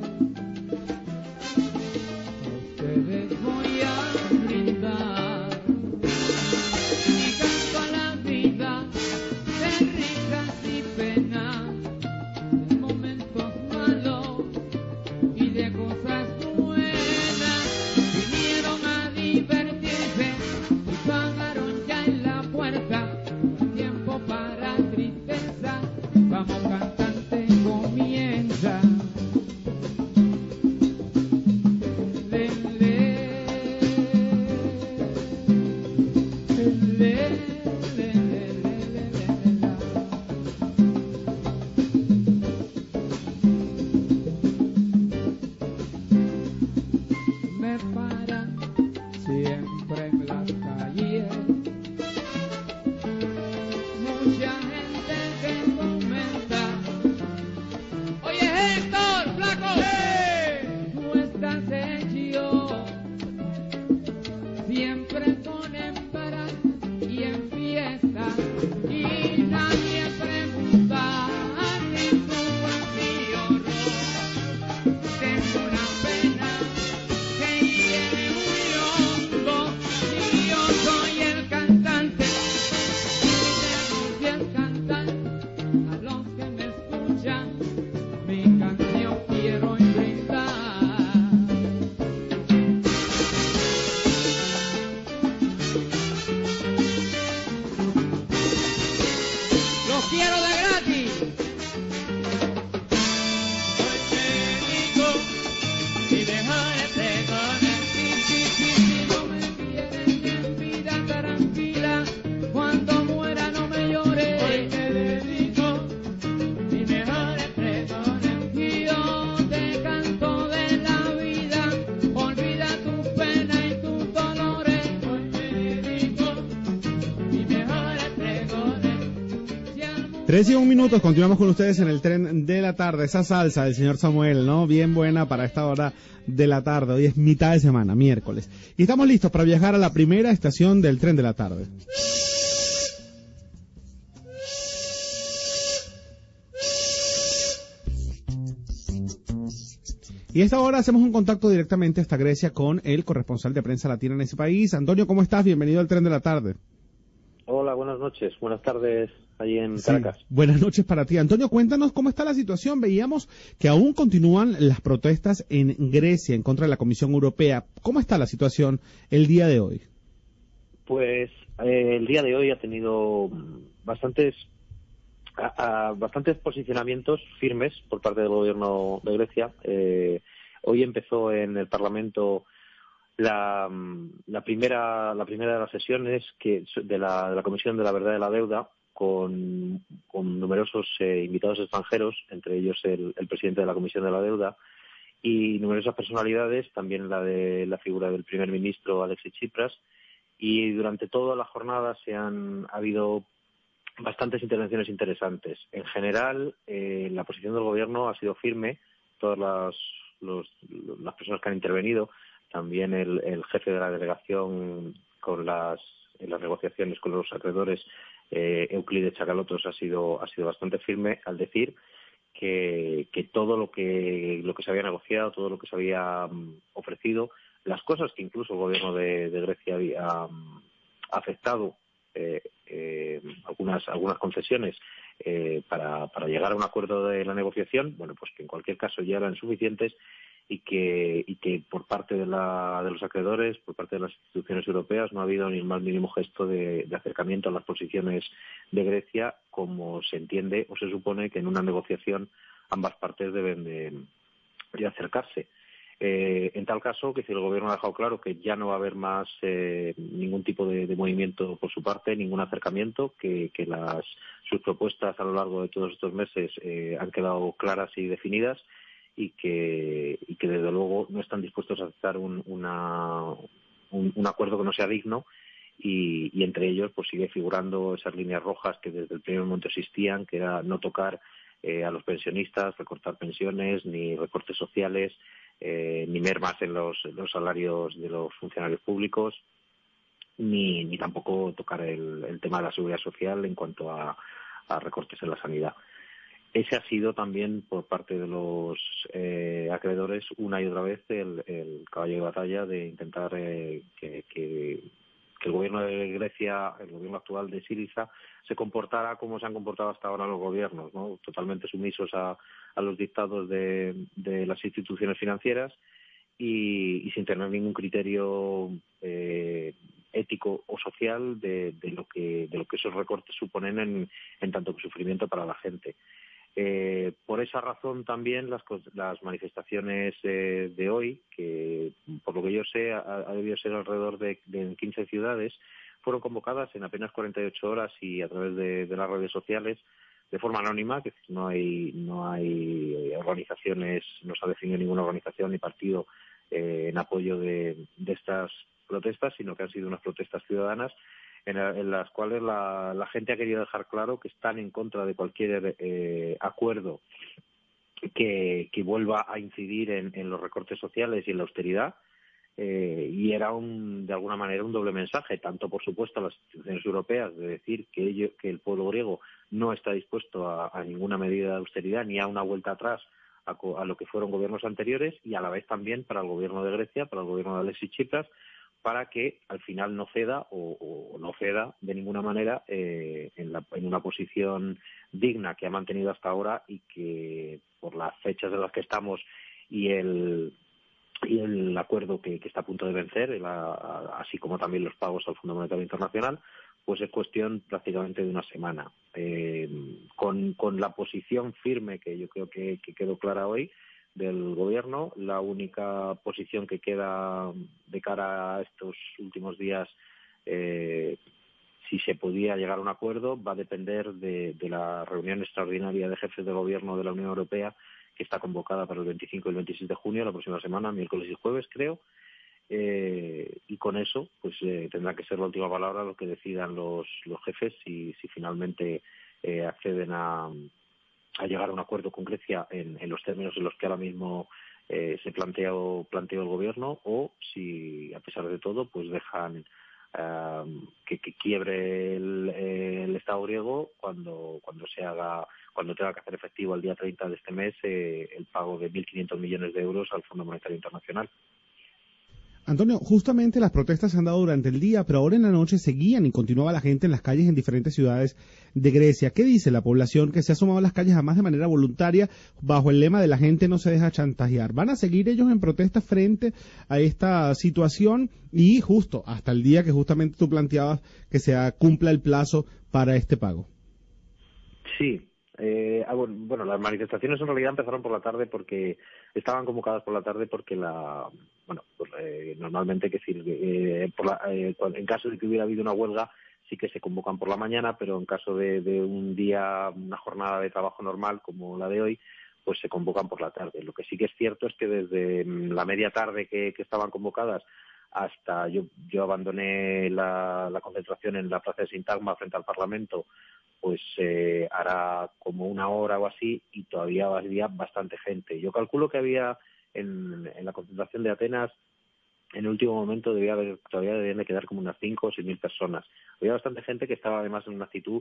A ustedes voy a brindar y canto a la vida de risas y penas, de momentos malos y de cosas buenas. Vinieron a divertirse y pagaron ya en la puerta. Tiempo para tristeza, vamos cantante, comienza. Le, le, le, le, le, la. Me paran siempre en las calles mucha gente que comenta: oye Héctor, flaco, tú estás hecho siempre con hembras y en fiesta, y nadie pregunta si tú vacío no. Tengo una pena que lleve un loco, y yo soy el cantante, y le voy a cantar a los que me escuchan mi canción quiero brindar. Los quiero de gratis. Hoy te digo y dejarte con el si no me quieres en vida tranquila, cuando muera no me llores. Hoy te dedico mi mejor pregón y yo te canto de la vida, olvida tu pena y tus dolores. Hoy te dedico mi mejor pregón. 3 y 1 minutos, continuamos con ustedes en el tren de la tarde. Esa salsa del señor Samuel, ¿no? Bien buena para esta hora de la tarde. Hoy es mitad de semana, miércoles. Y estamos listos para viajar a la primera estación del tren de la tarde. Y a esta hora hacemos un contacto directamente hasta Grecia con el corresponsal de prensa latina en ese país. Antonio, ¿cómo estás? Bienvenido al tren de la tarde. Hola, buenas noches. Buenas tardes allí en Sí, Caracas. buenas noches para ti. Antonio, cuéntanos cómo está la situación. Veíamos que aún continúan las protestas en Grecia en contra de la Comisión Europea. ¿Cómo está la situación el día de hoy? Pues el día de hoy ha tenido bastantes posicionamientos firmes por parte del gobierno de Grecia. Hoy empezó en el Parlamento la primera de las sesiones de la Comisión de la Verdad de la Deuda, con numerosos invitados extranjeros, entre ellos el presidente de la Comisión de la Deuda, y numerosas personalidades, también la figura del primer ministro Alexis Tsipras. Y durante toda la jornada ha habido bastantes intervenciones interesantes. En general, la posición del gobierno ha sido firme. Todas las personas que han intervenido, también el jefe de la delegación en las negociaciones con los acreedores, Euclides Tsakalotos, ha sido bastante firme al decir que todo lo que se había negociado, todo lo que se había ofrecido, las cosas que incluso el gobierno de Grecia había aceptado, algunas concesiones para llegar a un acuerdo de la negociación, bueno, pues que en cualquier caso ya eran suficientes, y que por parte de los acreedores, por parte de las instituciones europeas, no ha habido ni el más mínimo gesto de acercamiento a las posiciones de Grecia, como se entiende o se supone que en una negociación ambas partes deben de acercarse. En tal caso, que si el Gobierno ha dejado claro que ya no va a haber más ningún tipo de movimiento por su parte, ningún acercamiento, que sus propuestas a lo largo de todos estos meses han quedado claras y definidas, y que desde luego no están dispuestos a aceptar un acuerdo que no sea digno, y entre ellos pues sigue figurando esas líneas rojas que desde el primer momento existían, que era no tocar a los pensionistas, recortar pensiones, ni recortes sociales, ni mermas en los salarios de los funcionarios públicos, ni tampoco tocar el tema de la seguridad social en cuanto a recortes en la sanidad. Ese ha sido también por parte de los acreedores una y otra vez el caballo de batalla de intentar que el gobierno de Grecia, el gobierno actual de Syriza, se comportara como se han comportado hasta ahora los gobiernos, ¿no? Totalmente sumisos a los dictados de las instituciones financieras y sin tener ningún criterio ético o social de lo que esos recortes suponen en tanto que sufrimiento para la gente. Por esa razón también las manifestaciones de hoy, que por lo que yo sé ha debido ser alrededor de 15 ciudades, fueron convocadas en apenas 48 horas y a través de las redes sociales de forma anónima, que no hay organizaciones, no se ha definido ninguna organización ni partido en apoyo de estas protestas, sino que han sido unas protestas ciudadanas en las cuales la gente ha querido dejar claro que están en contra de cualquier acuerdo que vuelva a incidir en los recortes sociales y en la austeridad, y era de alguna manera un doble mensaje, tanto por supuesto a las instituciones europeas de decir que el pueblo griego no está dispuesto a ninguna medida de austeridad ni a una vuelta atrás a lo que fueron gobiernos anteriores, y a la vez también para el gobierno de Grecia, para el gobierno de Alexis Tsipras, para que al final no ceda o no ceda de ninguna manera en una posición digna que ha mantenido hasta ahora, y que por las fechas de las que estamos y el acuerdo que está a punto de vencer, así como también los pagos al Fondo Monetario Internacional, pues es cuestión prácticamente de una semana. Con la posición firme que yo creo que quedó clara hoy del Gobierno, la única posición que queda de cara a estos últimos días, si se podía llegar a un acuerdo, va a depender de la reunión extraordinaria de jefes de Gobierno de la Unión Europea, que está convocada para el 25 y el 26 de junio, la próxima semana, miércoles y jueves, creo. Y con eso pues tendrá que ser la última palabra lo que decidan los jefes, si finalmente acceden a llegar a un acuerdo con Grecia en los términos en los que ahora mismo se planteó el gobierno, o si a pesar de todo pues dejan que quiebre el Estado griego cuando tenga que hacer efectivo el día 30 de este mes el pago de 1.500 millones de euros al Fondo Monetario Internacional. Antonio, justamente las protestas se han dado durante el día, pero ahora en la noche seguían y continuaba la gente en las calles en diferentes ciudades de Grecia. ¿Qué dice la población que se ha sumado a las calles además de manera voluntaria bajo el lema de la gente no se deja chantajear? ¿Van a seguir ellos en protesta frente a esta situación y justo hasta el día que justamente tú planteabas que se cumpla el plazo para este pago? Sí. Bueno, las manifestaciones en realidad empezaron por la tarde, porque estaban convocadas por la tarde, porque normalmente, en caso de que hubiera habido una huelga, sí que se convocan por la mañana, pero en caso de una jornada de trabajo normal como la de hoy, pues se convocan por la tarde. Lo que sí que es cierto es que desde la media tarde que estaban convocadas hasta yo abandoné la concentración en la plaza de Sintagma frente al Parlamento, pues hará como una hora o así, y todavía había bastante gente. Yo calculo que había en la concentración de Atenas, en el último momento todavía debían de quedar como unas 5 o 6.000 personas. Había bastante gente que estaba además en una actitud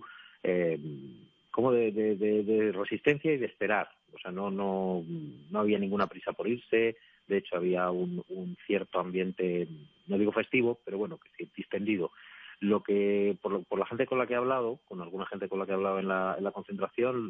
como de resistencia y de esperar. O sea, no había ninguna prisa por irse. De hecho, había un cierto ambiente, no digo festivo, pero bueno, que sí, distendido. Lo que por la gente con la que he hablado, con alguna gente con la que he hablado en la concentración,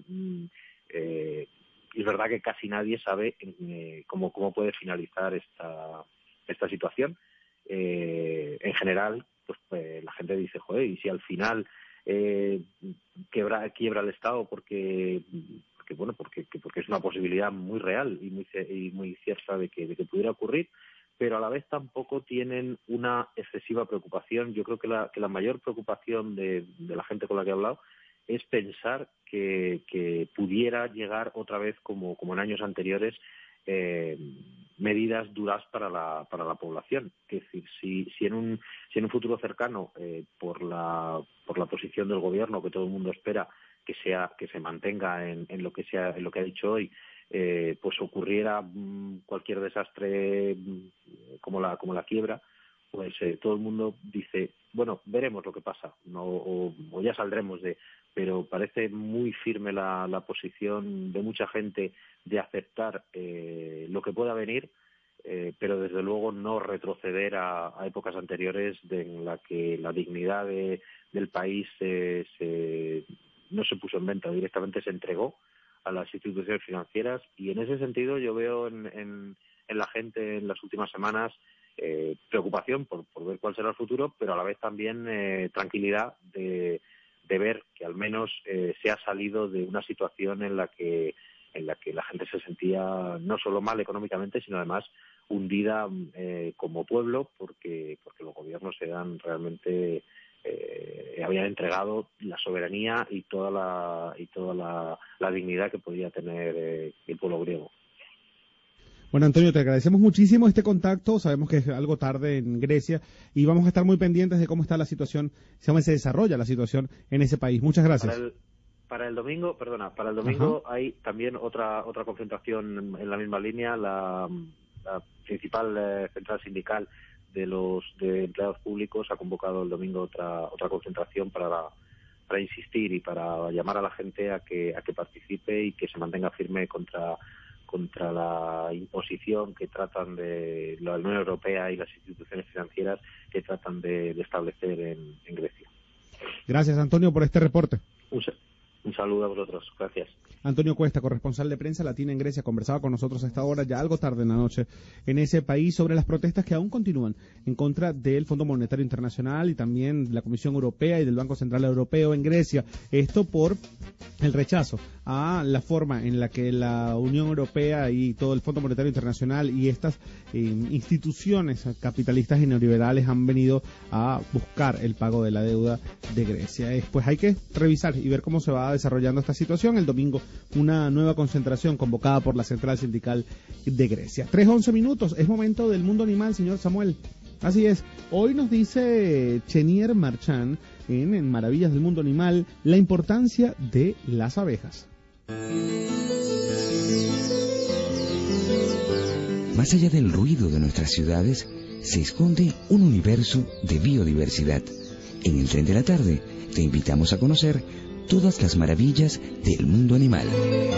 es verdad que casi nadie sabe cómo puede finalizar esta situación. En general, pues la gente dice, joder, y si al final quiebra el Estado porque es una posibilidad muy real y muy cierta de que pudiera ocurrir, pero a la vez tampoco tienen una excesiva preocupación. Yo creo que la mayor preocupación de la gente con la que he hablado es pensar que pudiera llegar otra vez, como en años anteriores, medidas duras para la población. Es decir, si en un futuro cercano, por la posición del gobierno, que todo el mundo espera que se mantenga en lo que ha dicho hoy, pues ocurriera cualquier desastre como la quiebra, pues todo el mundo dice, bueno, veremos lo que pasa, o ya saldremos pero parece muy firme la posición de mucha gente de aceptar lo que pueda venir, pero desde luego no retroceder a épocas anteriores en la que la dignidad del país no se puso en venta, directamente se entregó a las instituciones financieras, y en ese sentido yo veo en la gente en las últimas semanas preocupación por ver cuál será el futuro, pero a la vez también tranquilidad de ver que al menos se ha salido de una situación en la que la gente se sentía no solo mal económicamente, sino además hundida como pueblo, porque los gobiernos habían entregado la soberanía y toda la dignidad que podía tener el pueblo griego. Bueno, Antonio, te agradecemos muchísimo este contacto. Sabemos que es algo tarde en Grecia y vamos a estar muy pendientes de cómo está la situación, cómo se desarrolla la situación en ese país. Muchas gracias. Para el domingo hay también otra concentración en la misma línea. La principal central sindical de empleados públicos ha convocado el domingo otra concentración para insistir y para llamar a la gente a que participe y que se mantenga firme contra la imposición que tratan de la Unión Europea y las instituciones financieras que tratan de establecer en Grecia. Gracias, Antonio, por este reporte. Un saludo a vosotros. Gracias. Antonio Cuesta, corresponsal de Prensa Latina en Grecia, conversaba con nosotros a esta hora, ya algo tarde en la noche, en ese país, sobre las protestas que aún continúan en contra del Fondo Monetario Internacional y también de la Comisión Europea y del Banco Central Europeo en Grecia. Esto por el rechazo a la forma en la que la Unión Europea y todo el Fondo Monetario Internacional y estas instituciones capitalistas y neoliberales han venido a buscar el pago de la deuda de Grecia. Pues hay que revisar y ver cómo se va desarrollando esta situación. El domingo una nueva concentración convocada por la Central Sindical de Grecia. 3:11 minutos, es momento del mundo animal, señor Samuel. Así es, hoy nos dice Chenier Marchand en Maravillas del Mundo Animal la importancia de las abejas. Más allá del ruido de nuestras ciudades, se esconde un universo de biodiversidad. En el Tren de la Tarde te invitamos a conocer todas las maravillas del mundo animal.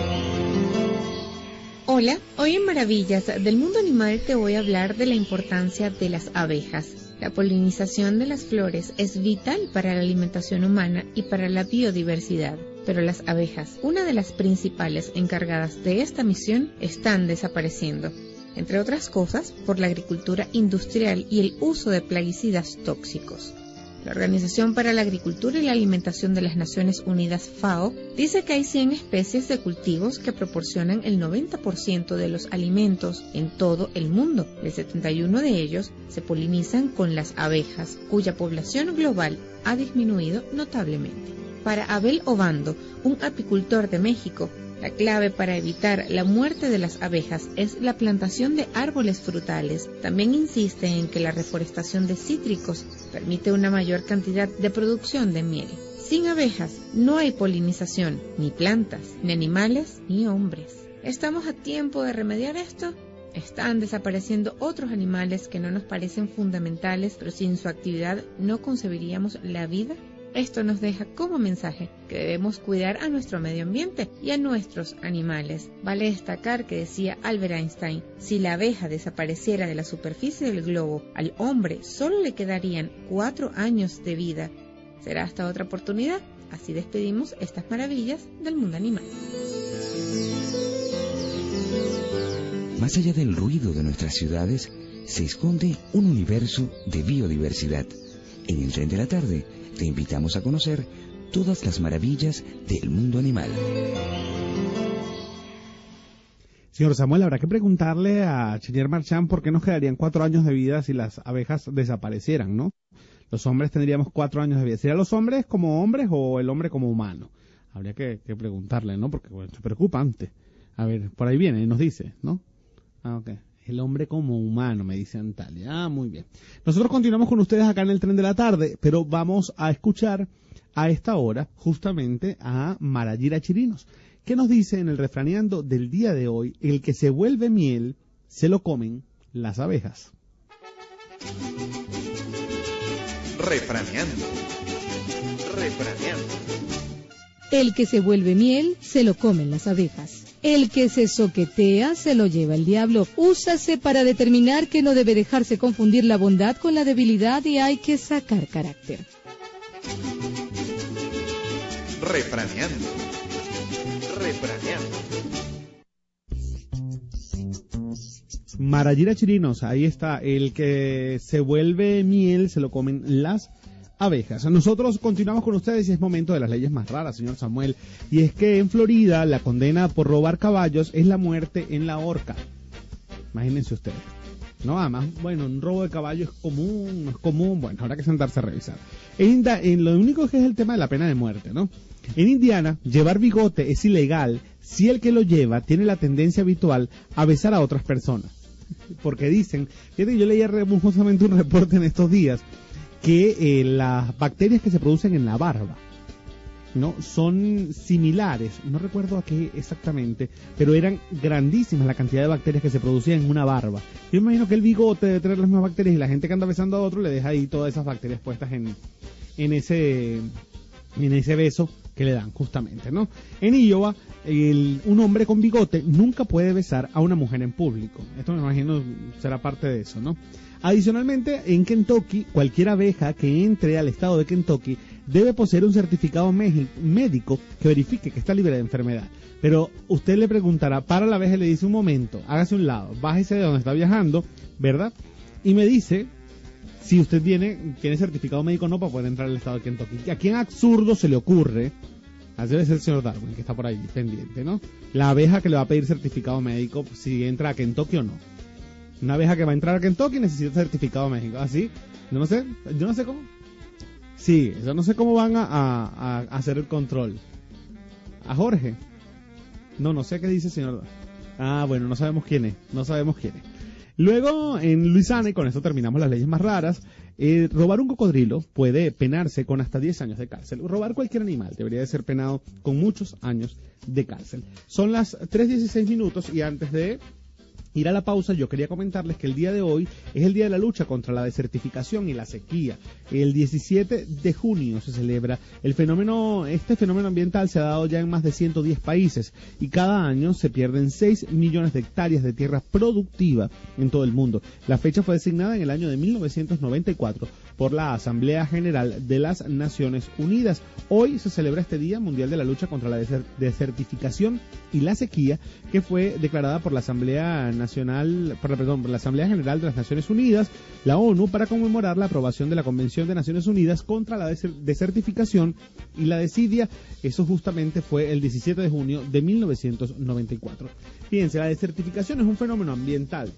Hola, hoy en Maravillas del Mundo Animal te voy a hablar de la importancia de las abejas. La polinización de las flores es vital para la alimentación humana y para la biodiversidad. Pero las abejas, una de las principales encargadas de esta misión, están desapareciendo. Entre otras cosas, por la agricultura industrial y el uso de plaguicidas tóxicos. La Organización para la Agricultura y la Alimentación de las Naciones Unidas, FAO, dice que hay 100 especies de cultivos que proporcionan el 90% de los alimentos en todo el mundo. El 71 de ellos se polinizan con las abejas, cuya población global ha disminuido notablemente. Para Abel Obando, un apicultor de México, la clave para evitar la muerte de las abejas es la plantación de árboles frutales. También insiste en que la reforestación de cítricos permite una mayor cantidad de producción de miel. Sin abejas no hay polinización, ni plantas, ni animales, ni hombres. ¿Estamos a tiempo de remediar esto? Están desapareciendo otros animales que no nos parecen fundamentales, pero sin su actividad no concebiríamos la vida. Esto nos deja como mensaje que debemos cuidar a nuestro medio ambiente y a nuestros animales. Vale destacar que decía Albert Einstein, si la abeja desapareciera de la superficie del globo, al hombre solo le quedarían 4 años de vida. Será hasta otra oportunidad. Así despedimos estas maravillas del mundo animal. Más allá del ruido de nuestras ciudades, se esconde un universo de biodiversidad. En el Tren de la Tarde te invitamos a conocer todas las maravillas del mundo animal. Señor Samuel, habrá que preguntarle a Chenier Marchand por qué nos quedarían 4 años de vida si las abejas desaparecieran, ¿no? Los hombres tendríamos 4 años de vida. ¿Serían los hombres como hombres o el hombre como humano? Habría que preguntarle, ¿no? Porque bueno, es preocupante. A ver, por ahí viene, nos dice, ¿no? Ok. El hombre como humano, me dice Antalya. Ah, muy bien. Nosotros continuamos con ustedes acá en el Tren de la Tarde, pero vamos a escuchar a esta hora justamente a Marayira Chirinos, que nos dice en el refraneando del día de hoy: el que se vuelve miel, se lo comen las abejas. Refraneando. El que se vuelve miel, se lo comen las abejas. El que se soquetea, se lo lleva el diablo. Úsase para determinar que no debe dejarse confundir la bondad con la debilidad y hay que sacar carácter. Refraneando. Marayira Chirinos, ahí está: el que se vuelve miel, se lo comen las abejas. Nosotros continuamos con ustedes y es momento de las leyes más raras, señor Samuel. Y es que en Florida la condena por robar caballos es la muerte en la horca. Imagínense ustedes. No, además, bueno, un robo de caballo es común, bueno, habrá que sentarse a revisar. En lo único que es el tema de la pena de muerte, ¿no? En Indiana, llevar bigote es ilegal si el que lo lleva tiene la tendencia habitual a besar a otras personas. Porque dicen, fíjate, yo leía justamente un reporte en estos días, que las bacterias que se producen en la barba, ¿no?, son similares, no recuerdo a qué exactamente, pero eran grandísimas la cantidad de bacterias que se producían en una barba. Yo imagino que el bigote debe tener las mismas bacterias y la gente que anda besando a otro le deja ahí todas esas bacterias puestas en ese beso que le dan justamente, ¿no? En Iowa, un hombre con bigote nunca puede besar a una mujer en público. Esto me imagino será parte de eso, ¿no? Adicionalmente, en Kentucky, cualquier abeja que entre al estado de Kentucky debe poseer un certificado médico que verifique que está libre de enfermedad. Pero usted le preguntará, para la abeja y le dice: un momento, hágase un lado, bájese de donde está viajando, ¿verdad? Y me dice si usted tiene certificado médico o no para poder entrar al estado de Kentucky. ¿A quién absurdo se le ocurre? Así debe ser el señor Darwin, que está por ahí pendiente, ¿no? La abeja que le va a pedir certificado médico si entra a Kentucky o no. Una abeja que va a entrar a Kentucky necesita certificado médico. ¿Así? Yo no sé cómo. Sí, yo no sé cómo van a hacer el control. ¿A Jorge? No sé qué dice el señor. Ah, bueno, no sabemos quién es. Luego, en Luisiana, y con esto terminamos las leyes más raras, robar un cocodrilo puede penarse con hasta 10 años de cárcel. Robar cualquier animal debería de ser penado con muchos años de cárcel. Son las 3:16 y antes de ir a la pausa, yo quería comentarles que el día de hoy es el día de la lucha contra la desertificación y la sequía. El 17 de junio se celebra este fenómeno ambiental se ha dado ya en más de 110 países y cada año se pierden 6 millones de hectáreas de tierra productiva en todo el mundo. La fecha fue designada en el año de 1994 por la Asamblea General de las Naciones Unidas. Hoy se celebra este Día Mundial de la Lucha contra la Desertificación y la Sequía, que fue declarada por la Asamblea General de las Naciones Unidas, la ONU, para conmemorar la aprobación de la Convención de Naciones Unidas contra la desertificación y la desidia. Eso justamente fue el 17 de junio de 1994. Fíjense, la desertificación es un fenómeno ambiental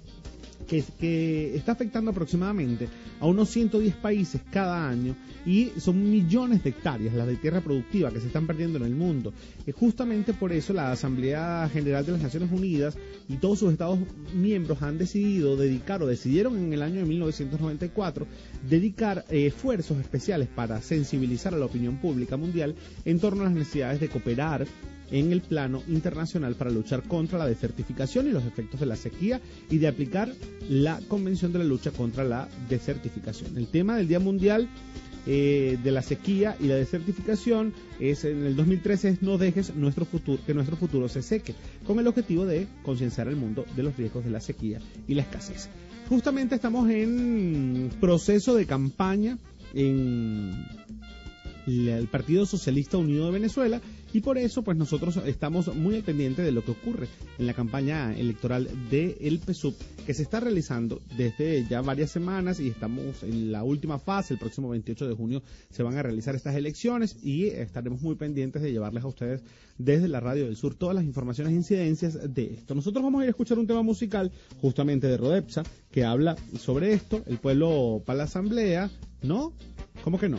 que está afectando aproximadamente a unos 110 países cada año y son millones de hectáreas las de tierra productiva que se están perdiendo en el mundo. Justamente por eso la Asamblea General de las Naciones Unidas y todos sus estados miembros decidieron en el año de 1994 dedicar esfuerzos especiales para sensibilizar a la opinión pública mundial en torno a las necesidades de cooperar en el plano internacional para luchar contra la desertificación y los efectos de la sequía y de aplicar la Convención de la Lucha contra la Desertificación. El tema del Día Mundial de la Sequía y la Desertificación en el 2013 es no dejes que nuestro futuro se seque, con el objetivo de concienciar al mundo de los riesgos de la sequía y la escasez. Justamente estamos en proceso de campaña en el Partido Socialista Unido de Venezuela, y por eso pues nosotros estamos muy al pendiente de lo que ocurre en la campaña electoral del PSUV, que se está realizando desde ya varias semanas y estamos en la última fase. El próximo 28 de junio se van a realizar estas elecciones y estaremos muy pendientes de llevarles a ustedes desde la Radio del Sur todas las informaciones e incidencias de esto. Nosotros vamos a ir a escuchar un tema musical justamente de Rodepsa que habla sobre esto, el pueblo para la asamblea, ¿no? ¿Cómo que no?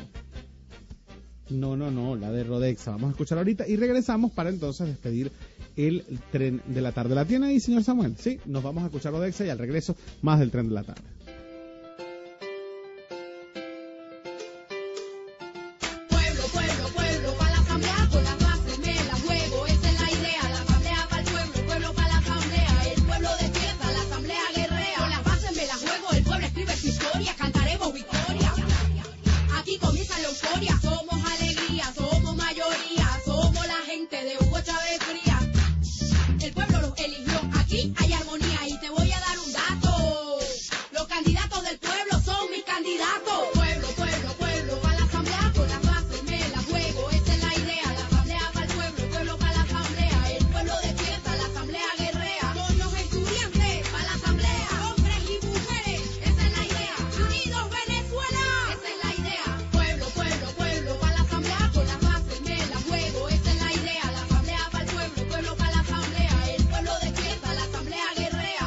No, la de Rodexa. Vamos a escuchar ahorita y regresamos para entonces despedir el tren de la tarde. ¿La tiene ahí, señor Samuel? Sí, nos vamos a escuchar Rodexa y al regreso más del tren de la tarde. Hay armonía y te voy a dar un dato. Los candidatos del pueblo son mis candidatos. Pueblo, pueblo, pueblo, para la asamblea con las bases me la juego. Esa es la idea, la asamblea para el pueblo, el pueblo para la asamblea. El pueblo despierta, la asamblea guerrea. Con los estudiantes para la asamblea, hombres y mujeres, esa es la idea. Unidos Venezuela, esa es la idea. Pueblo, pueblo, pueblo, para la asamblea con las bases me la juego. Esa es la idea, la asamblea para el pueblo, el pueblo para la asamblea. El pueblo despierta, la asamblea guerrea.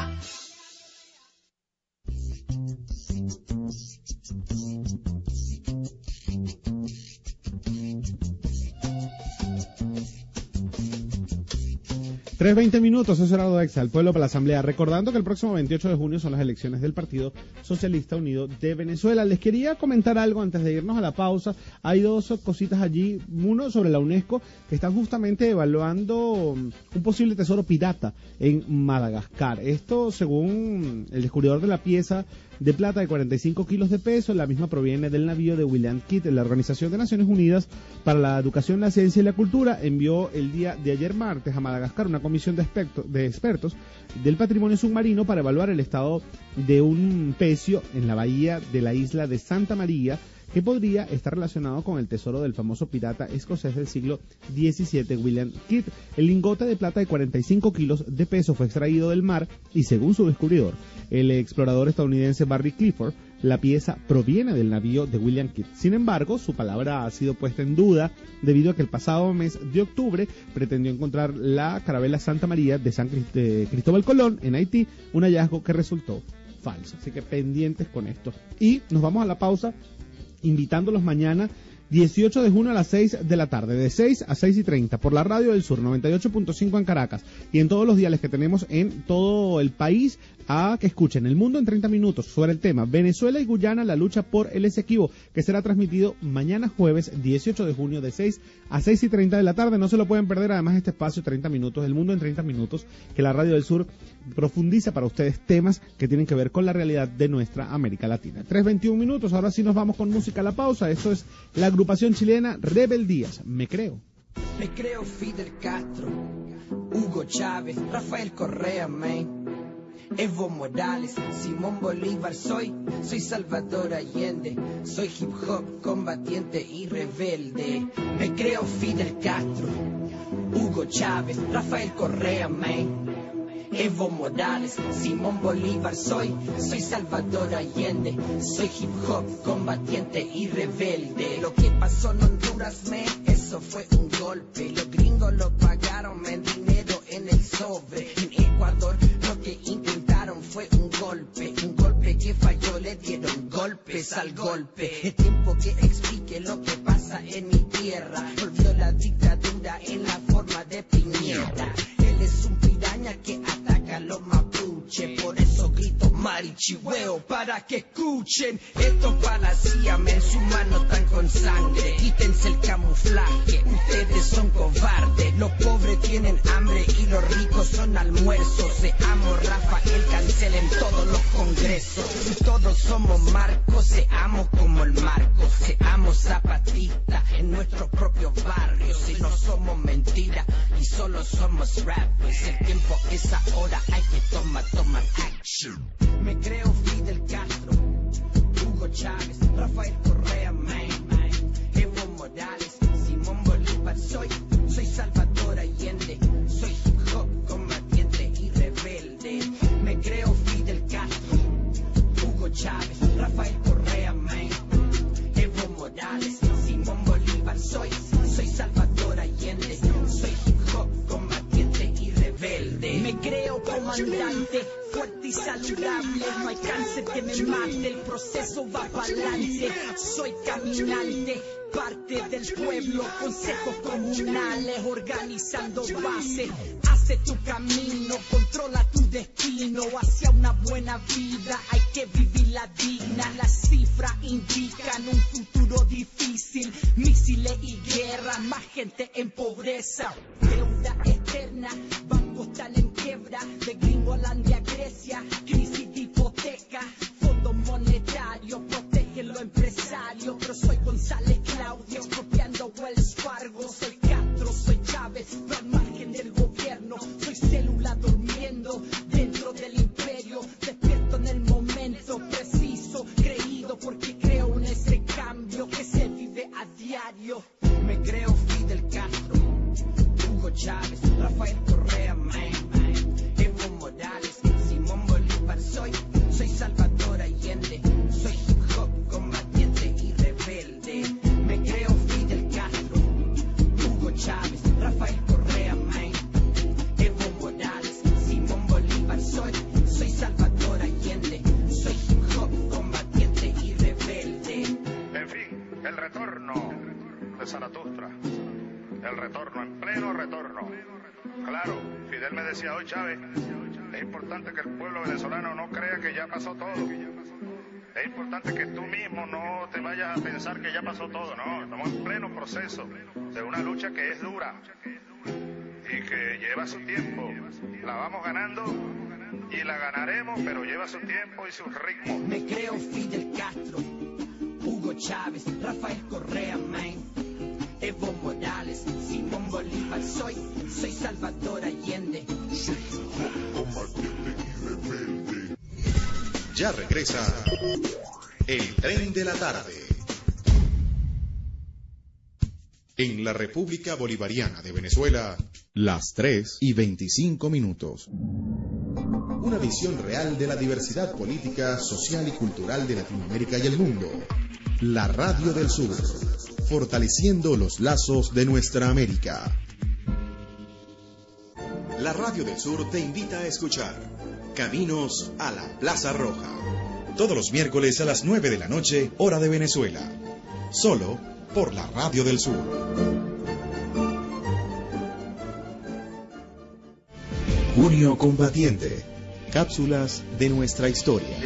3:20 minutos, eso era Rodexa, el pueblo para la asamblea. Recordando que el próximo 28 de junio son las elecciones del Partido Socialista Unido de Venezuela. Les quería comentar algo antes de irnos a la pausa. Hay dos cositas allí. Uno sobre la UNESCO, que están justamente evaluando un posible tesoro pirata en Madagascar. Esto según el descubridor de la pieza de plata de 45 kilos de peso. La misma proviene del navío de William Kidd. La Organización de Naciones Unidas para la Educación, la Ciencia y la Cultura envió el día de ayer martes a Madagascar una comisión de expertos del patrimonio submarino para evaluar el estado de un pecio en la bahía de la isla de Santa María, que podría estar relacionado con el tesoro del famoso pirata escocés del siglo XVII, William Kidd. El lingote de plata de 45 kilos de peso fue extraído del mar y, según su descubridor, el explorador estadounidense Barry Clifford, la pieza proviene del navío de William Kidd. Sin embargo, su palabra ha sido puesta en duda debido a que el pasado mes de octubre pretendió encontrar la carabela Santa María de Cristóbal Colón en Haití, un hallazgo que resultó falso. Así que pendientes con esto. Y nos vamos a la pausa, invitándolos mañana 18 de junio a las 6 de la tarde, de 6 a 6:30, por la Radio del Sur, 98.5 en Caracas, y en todos los diales que tenemos en todo el país, a que escuchen El Mundo en 30 minutos sobre el tema Venezuela y Guyana, la lucha por el Esequibo, que será transmitido mañana jueves 18 de junio de 6 a 6:30 de la tarde. No se lo pueden perder, además, este espacio 30 minutos, El Mundo en 30 minutos, que la Radio del Sur profundiza para ustedes temas que tienen que ver con la realidad de nuestra América Latina. 3:21 minutos, ahora sí nos vamos con música a la pausa. Esto es la agrupación chilena Rebeldías, Me Creo. Me creo Fidel Castro, Hugo Chávez, Rafael Correa, man, Evo Morales, Simón Bolívar, soy Salvador Allende, soy hip hop, combatiente y rebelde. Me creo Fidel Castro, Hugo Chávez, Rafael Correa, man, Evo Morales, Simón Bolívar, soy Salvador Allende, soy hip hop, combatiente y rebelde. Lo que pasó en Honduras, eso fue un golpe. Los gringos lo pagaron, dinero en el sobre. En Ecuador lo que intentaron fue un golpe que falló, le dieron golpes al golpe. Es tiempo que explique lo que pasa en mi tierra. Volvió la dictadura en la forma de Piñera. Él es un piraña que ataca a los mapuches, por eso grito marichihueo para que escuchen. Esto para la CIA, sus manos están con sangre. Quítense el camuflaje, ustedes son cobardes. Los pobres tienen hambre y los ricos son almuerzos. Seamos Rafael, cancelen todos los congresos. Si todos somos Marcos, seamos como el Marcos. Seamos zapatistas en nuestros propios barrios. Si no somos mentiras y solo somos rappers, el tiempo es ahora, hay que tomar action. Me creo Fidel Castro, Hugo Chávez, Rafael Correa, man, Evo Morales. Me creo comandante, fuerte y saludable. No hay cáncer que me mate, el proceso va pa'lante. Soy caminante, parte del pueblo, consejos comunales, organizando base. Hace tu camino, controla tu destino hacia una buena vida. Hay que vivirla digna. Las cifras indican un futuro difícil. Misiles y guerra, más gente en pobreza. Deuda externa, bancos están en quiebra. De Gringolandia a Grecia, crisis de hipoteca. Fondo monetario, protege lo empresario. Pero soy González Claudio, copiando Wells Fargo. Soy Castro, soy Chávez, no al margen del gobierno. Soy célula durmiendo dentro del imperio. Despierto en el momento preciso, creído porque creo en ese cambio que se vive a diario. Me creo Fidel Castro, Hugo Chávez, Rafael Correa, Evo Morales, Simón Bolívar. Soy Salvador Allende, soy hip hop combatiente y rebelde. Me creo Fidel Castro, Hugo Chávez, Rafael Correa, Evo Morales, Simón Bolívar. Soy Salvador Allende, soy hip hop combatiente y rebelde. En fin, el retorno de Zaratustra. El retorno, en pleno retorno. Claro, Fidel me decía hoy, Chávez, es importante que el pueblo venezolano no crea que ya pasó todo. Es importante que tú mismo no te vayas a pensar que ya pasó todo, no. Estamos en pleno proceso de una lucha que es dura y que lleva su tiempo. La vamos ganando y la ganaremos, pero lleva su tiempo y sus ritmos. Me creo Fidel Castro, Hugo Chávez, Rafael Correa, Evo Morales, Simón Bolívar. Soy Salvador Allende. Ya regresa el tren de la tarde. En la República Bolivariana de Venezuela, las 3:25. Una visión real de la diversidad política, social y cultural de Latinoamérica y el mundo. La Radio del Sur, fortaleciendo los lazos de nuestra América. La Radio del Sur te invita a escuchar Caminos a la Plaza Roja. Todos los miércoles a las 9 de la noche, hora de Venezuela. Solo por la Radio del Sur. Junio Combatiente. Cápsulas de nuestra historia.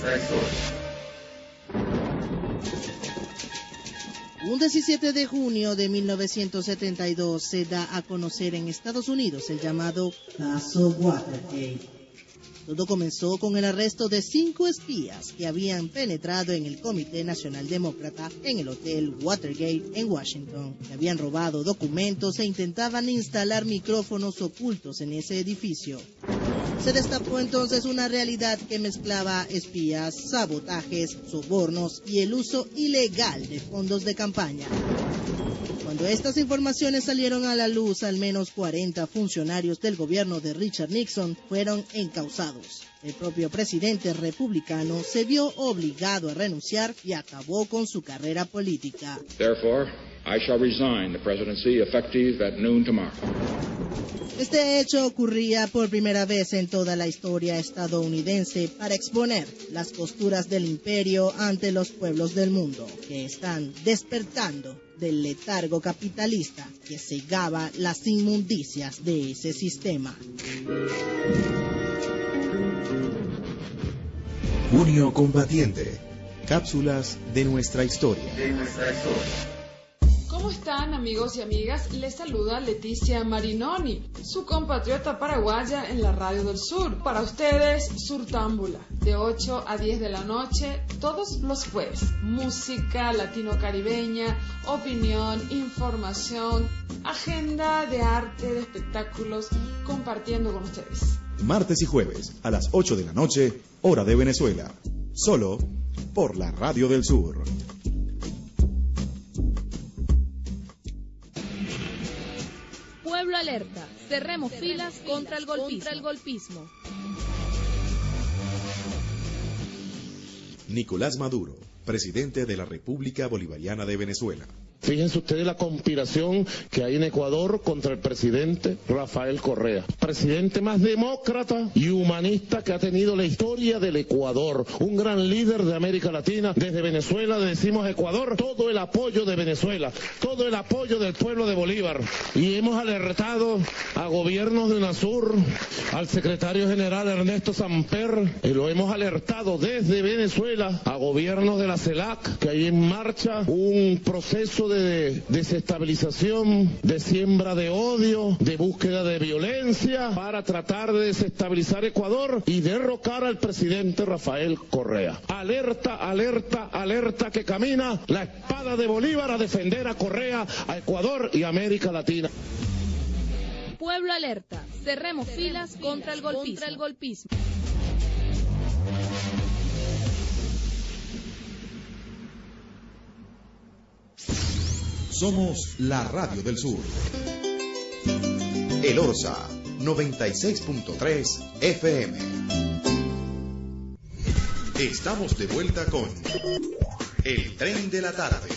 Un 17 de junio de 1972 se da a conocer en Estados Unidos el llamado Caso Watergate. Todo comenzó con el arresto de 5 espías que habían penetrado en el Comité Nacional Demócrata en el Hotel Watergate en Washington, que habían robado documentos e intentaban instalar micrófonos ocultos en ese edificio. Se destapó entonces una realidad que mezclaba espías, sabotajes, sobornos y el uso ilegal de fondos de campaña. Cuando estas informaciones salieron a la luz, al menos 40 funcionarios del gobierno de Richard Nixon fueron encausados. El propio presidente republicano se vio obligado a renunciar y acabó con su carrera política. Therefore, I shall resign the presidency effective at noon tomorrow. Este hecho ocurría por primera vez en toda la historia estadounidense para exponer las costuras del imperio ante los pueblos del mundo, que están despertando del letargo capitalista que cegaba las inmundicias de ese sistema. Junio Combatiente. Cápsulas de nuestra historia. ¿Cómo están, amigos y amigas? Les saluda Leticia Marinoni, su compatriota paraguaya en la Radio del Sur. Para ustedes, Surtámbula, de 8 a 10 de la noche, todos los jueves. Música latino-caribeña, opinión, información, agenda de arte, de espectáculos, compartiendo con ustedes. Martes y jueves, a las 8 de la noche, hora de Venezuela. Solo por la Radio del Sur. Pueblo alerta, cerremos filas contra el golpismo. Nicolás Maduro, presidente de la República Bolivariana de Venezuela. Fíjense ustedes la conspiración que hay en Ecuador contra el presidente Rafael Correa. Presidente más demócrata y humanista que ha tenido la historia del Ecuador. Un gran líder de América Latina. Desde Venezuela le decimos a Ecuador todo el apoyo de Venezuela, todo el apoyo del pueblo de Bolívar. Y hemos alertado a gobiernos de UNASUR, al secretario general Ernesto Samper, y lo hemos alertado desde Venezuela a gobiernos de la CELAC, que hay en marcha un proceso de desestabilización, de siembra de odio, de búsqueda de violencia para tratar de desestabilizar Ecuador y derrocar al presidente Rafael Correa. Alerta, alerta, alerta que camina la espada de Bolívar a defender a Correa, a Ecuador y a América Latina. Pueblo alerta, cerremos filas contra el golpismo. Somos la Radio del Sur. El Orsa, 96.3 FM. Estamos de vuelta con El Tren de la Tarde.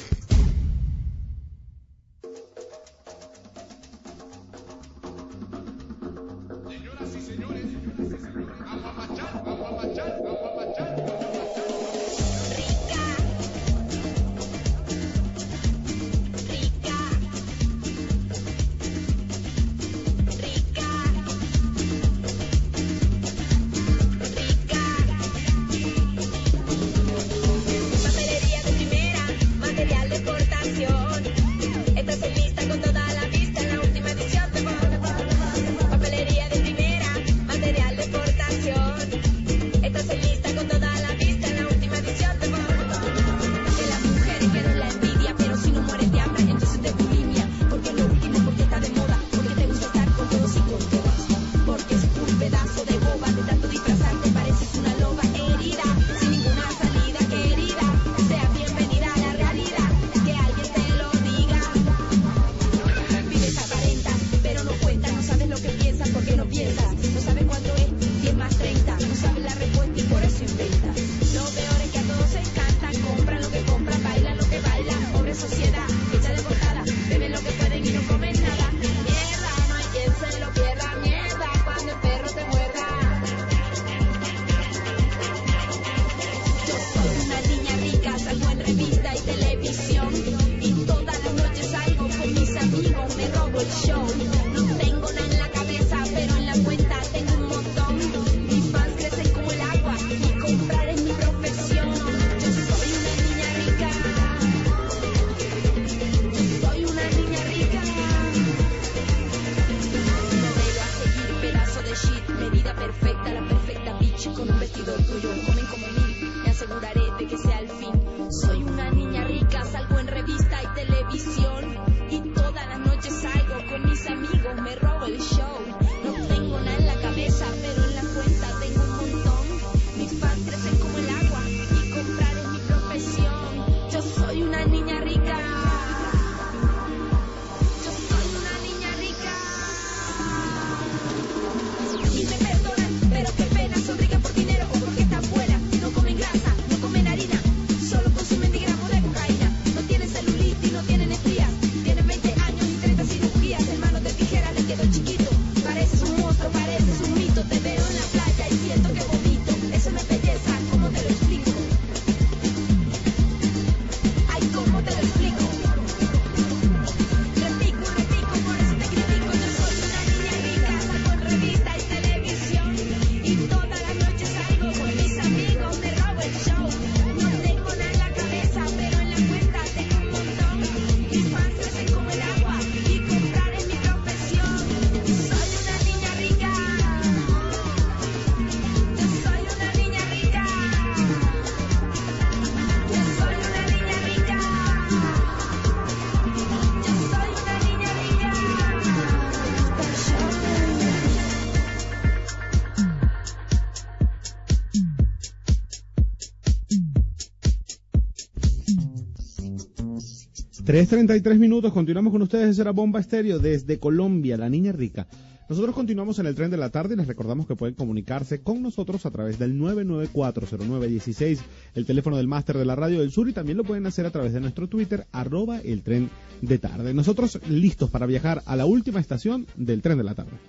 ...3:33 minutos, continuamos con ustedes, esa era Bomba Estéreo desde Colombia, La Niña Rica. Nosotros continuamos en el tren de la tarde y les recordamos que pueden comunicarse con nosotros a través del 9940916, el teléfono del máster de la Radio del Sur, y también lo pueden hacer a través de nuestro Twitter, @eltrendetarde. Nosotros listos para viajar a la última estación del tren de la tarde.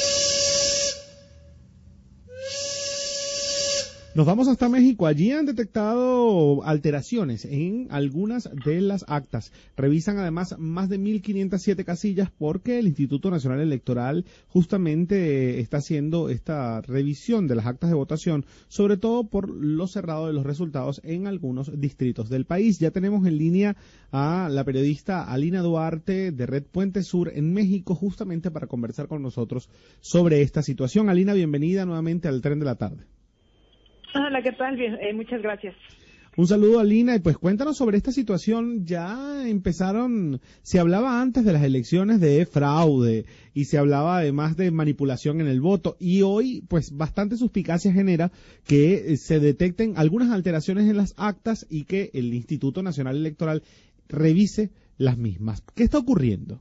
Nos vamos hasta México. Allí han detectado alteraciones en algunas de las actas. Revisan además más de 1.507 casillas porque el Instituto Nacional Electoral justamente está haciendo esta revisión de las actas de votación, sobre todo por lo cerrado de los resultados en algunos distritos del país. Ya tenemos en línea a la periodista Alina Duarte de Red Puente Sur en México, justamente para conversar con nosotros sobre esta situación. Alina, bienvenida nuevamente al Tren de la Tarde. Hola, ¿qué tal? Bien, muchas gracias. Un saludo, Alina, y pues cuéntanos sobre esta situación. Ya se hablaba antes de las elecciones de fraude y se hablaba además de manipulación en el voto, y hoy pues bastante suspicacia genera que se detecten algunas alteraciones en las actas y que el Instituto Nacional Electoral revise las mismas. ¿Qué está ocurriendo?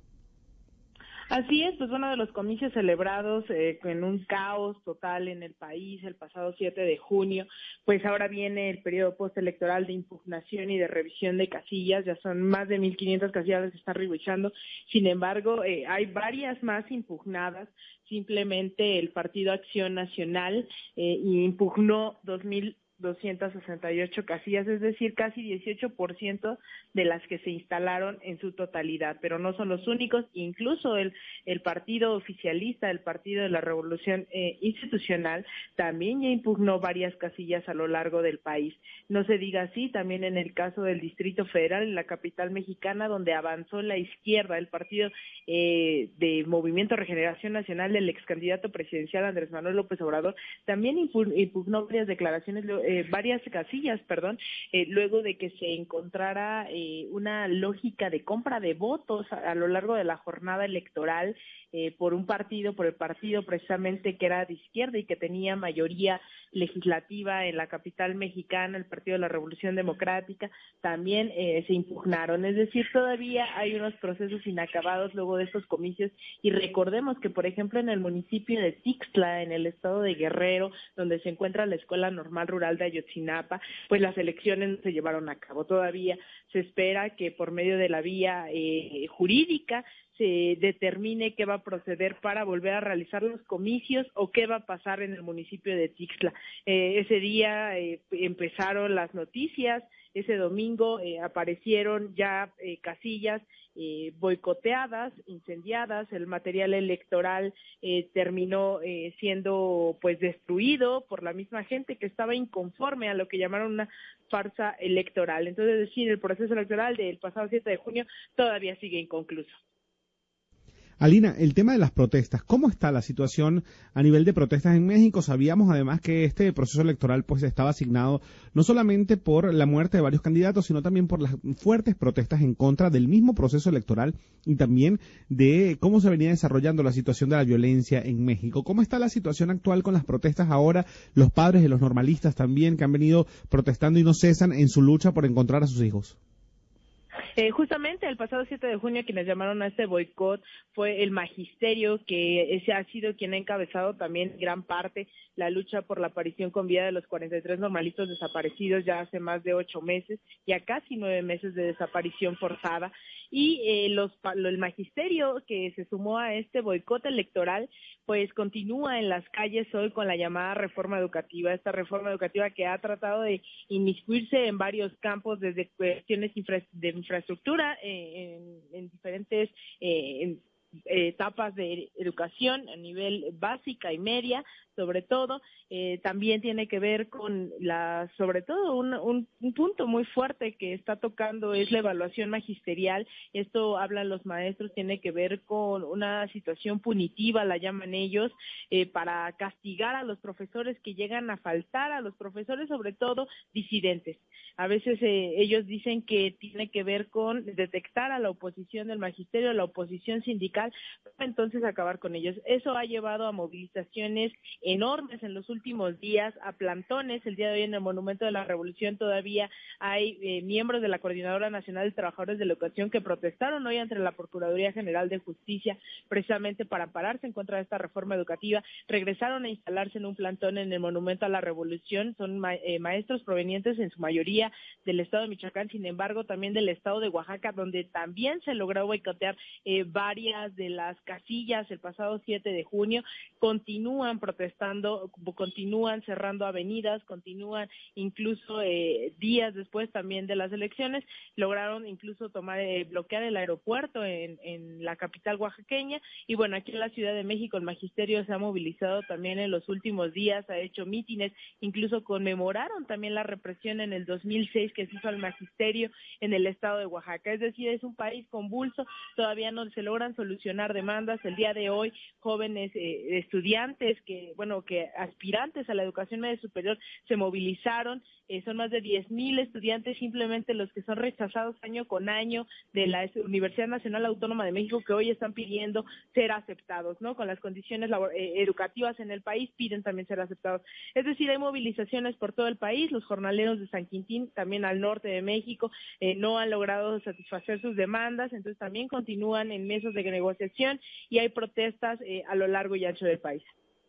Así es, pues uno de los comicios celebrados en un caos total en el país el pasado 7 de junio, pues ahora viene el periodo postelectoral de impugnación y de revisión de casillas. Ya son más de 1.500 casillas que se están revisando. Sin embargo, hay varias más impugnadas. Simplemente el Partido Acción Nacional impugnó 2.268 casillas, es decir, casi 18% de las que se instalaron en su totalidad, pero no son los únicos. Incluso el partido oficialista, el Partido de la Revolución Institucional, también ya impugnó varias casillas a lo largo del país. No se diga así también en el caso del Distrito Federal, en la capital mexicana, donde avanzó la izquierda, el partido de Movimiento Regeneración Nacional del ex candidato presidencial Andrés Manuel López Obrador, también impugnó varias casillas, luego de que se encontrara una lógica de compra de votos a lo largo de la jornada electoral por el partido precisamente que era de izquierda y que tenía mayoría legislativa en la capital mexicana, el Partido de la Revolución Democrática, también se impugnaron. Es decir, todavía hay unos procesos inacabados luego de estos comicios, y recordemos que, por ejemplo, en el municipio de Tixtla, en el estado de Guerrero, donde se encuentra la Escuela Normal Rural de Ayotzinapa, pues las elecciones no se llevaron a cabo. Todavía se espera que por medio de la vía jurídica se determine qué va a proceder para volver a realizar los comicios o qué va a pasar en el municipio de Tixtla. Ese día empezaron las noticias, ese domingo aparecieron ya casillas boicoteadas, incendiadas, el material electoral terminó siendo pues destruido por la misma gente que estaba inconforme a lo que llamaron una farsa electoral. Entonces, es decir, el proceso electoral del pasado 7 de junio todavía sigue inconcluso. Alina, el tema de las protestas, ¿cómo está la situación a nivel de protestas en México? Sabíamos además que este proceso electoral pues estaba asignado no solamente por la muerte de varios candidatos, sino también por las fuertes protestas en contra del mismo proceso electoral y también de cómo se venía desarrollando la situación de la violencia en México. ¿Cómo está la situación actual con las protestas ahora? Los padres de los normalistas también que han venido protestando y no cesan en su lucha por encontrar a sus hijos. Justamente el pasado 7 de junio quienes llamaron a este boicot fue el magisterio, que ese ha sido quien ha encabezado también gran parte la lucha por la aparición con vida de los 43 normalistas desaparecidos ya hace más de 8 meses, ya casi 9 meses de desaparición forzada. Y el magisterio que se sumó a este boicot electoral pues continúa en las calles hoy con la llamada reforma educativa, esta reforma educativa que ha tratado de inmiscuirse en varios campos, desde cuestiones de infraestructura en diferentes etapas de educación a nivel básica y media, sobre todo, también tiene que ver con sobre todo un punto muy fuerte que está tocando es la evaluación magisterial. Esto hablan los maestros, tiene que ver con una situación punitiva, la llaman ellos, para castigar a los profesores que llegan a faltar, a los profesores sobre todo disidentes. A veces ellos dicen que tiene que ver con detectar a la oposición del magisterio, a la oposición sindical, Federal, para entonces acabar con ellos. Eso ha llevado a movilizaciones enormes en los últimos días, a plantones. El día de hoy en el Monumento de la Revolución todavía hay miembros de la Coordinadora Nacional de Trabajadores de la Educación que protestaron hoy ante la Procuraduría General de Justicia precisamente para ampararse en contra de esta reforma educativa. Regresaron a instalarse en un plantón en el Monumento a la Revolución. Son maestros provenientes en su mayoría del estado de Michoacán, sin embargo también del estado de Oaxaca, donde también se logró boicotear varias de las casillas el pasado 7 de junio. Continúan protestando, continúan cerrando avenidas, continúan incluso días después también de las elecciones, lograron incluso bloquear el aeropuerto en la capital oaxaqueña. Y bueno, aquí en la Ciudad de México el magisterio se ha movilizado también en los últimos días, ha hecho mítines, incluso conmemoraron también la represión en el 2006 que se hizo al magisterio en el estado de Oaxaca. Es decir, es un país convulso, todavía no se logran solucionar demandas. El día de hoy jóvenes estudiantes que aspirantes a la educación media superior se movilizaron. Son más de 10,000 estudiantes simplemente los que son rechazados año con año de la Universidad Nacional Autónoma de México, que hoy están pidiendo ser aceptados, ¿no? Con las condiciones educativas en el país piden también ser aceptados. Es decir, hay movilizaciones por todo el país. Los jornaleros de San Quintín, también al norte de México, no han logrado satisfacer sus demandas, entonces también continúan en mesas de negociación y hay protestas a lo largo y ancho del país.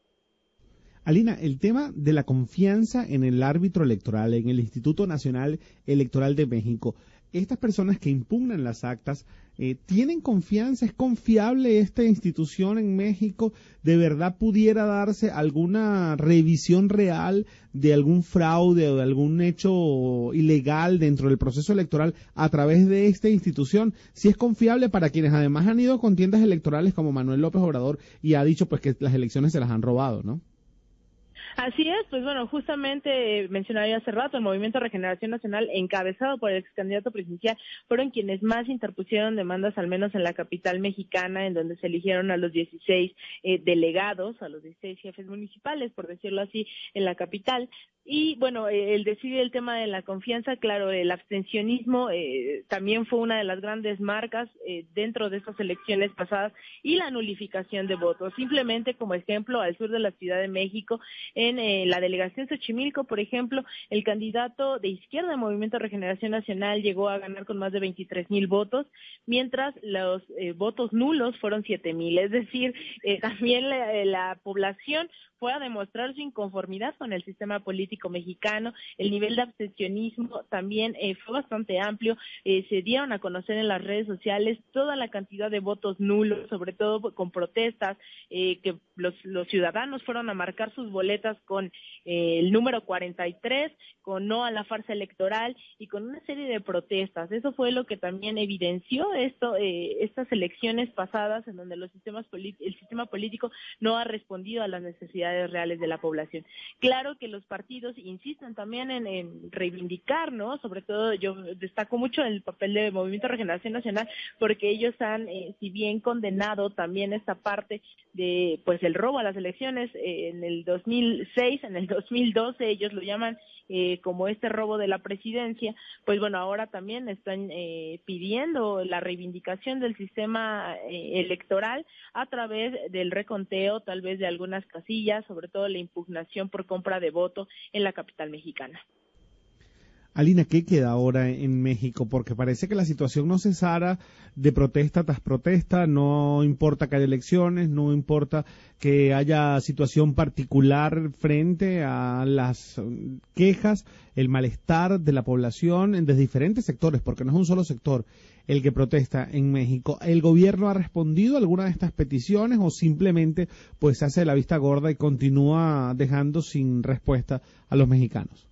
Alina, el tema de la confianza en el árbitro electoral, en el Instituto Nacional Electoral de México, estas personas que impugnan las actas, ¿tienen confianza? ¿Es confiable esta institución en México? ¿De verdad pudiera darse alguna revisión real de algún fraude o de algún hecho ilegal dentro del proceso electoral a través de esta institución? Si es confiable para quienes además han ido a contiendas electorales como Manuel López Obrador y ha dicho pues que las elecciones se las han robado, ¿no? Así es, pues bueno, justamente mencionaba hace rato, el Movimiento de Regeneración Nacional, encabezado por el ex candidato presidencial, fueron quienes más interpusieron demandas, al menos en la capital mexicana, en donde se eligieron a los 16 delegados, a los 16 jefes municipales, por decirlo así, en la capital. Y bueno, el decidir el tema de la confianza, claro, el abstencionismo también fue una de las grandes marcas dentro de estas elecciones pasadas, y la nulificación de votos. Simplemente como ejemplo, al sur de la Ciudad de México, en la delegación Xochimilco, por ejemplo, el candidato de izquierda del Movimiento de Regeneración Nacional llegó a ganar con más de 23,000 votos, mientras los votos nulos fueron 7,000. Es decir, también la población fue a demostrar su inconformidad con el sistema político mexicano. El nivel de abstencionismo también fue bastante amplio. Se dieron a conocer en las redes sociales toda la cantidad de votos nulos, sobre todo con protestas, que los ciudadanos fueron a marcar sus boletas con el número 43, con no a la farsa electoral y con una serie de protestas. Eso fue lo que también evidenció estas elecciones pasadas, en donde el sistema político no ha respondido a las necesidades reales de la población. Claro que los partidos insisten también en reivindicar, ¿no? Sobre todo yo destaco mucho el papel del Movimiento de Regeneración Nacional, porque ellos han, si bien condenado también esta parte de pues el robo a las elecciones en el 2006, en el 2012 ellos lo llaman como este robo de la presidencia, pues bueno, ahora también están pidiendo la reivindicación del sistema electoral a través del reconteo, tal vez de algunas casillas, sobre todo la impugnación por compra de voto en la capital mexicana. Alina, ¿qué queda ahora en México? Porque parece que la situación no cesara de protesta tras protesta, no importa que haya elecciones, no importa que haya situación particular frente a las quejas, el malestar de la población desde diferentes sectores, porque no es un solo sector el que protesta en México. ¿El gobierno ha respondido a alguna de estas peticiones o simplemente pues se hace de la vista gorda y continúa dejando sin respuesta a los mexicanos?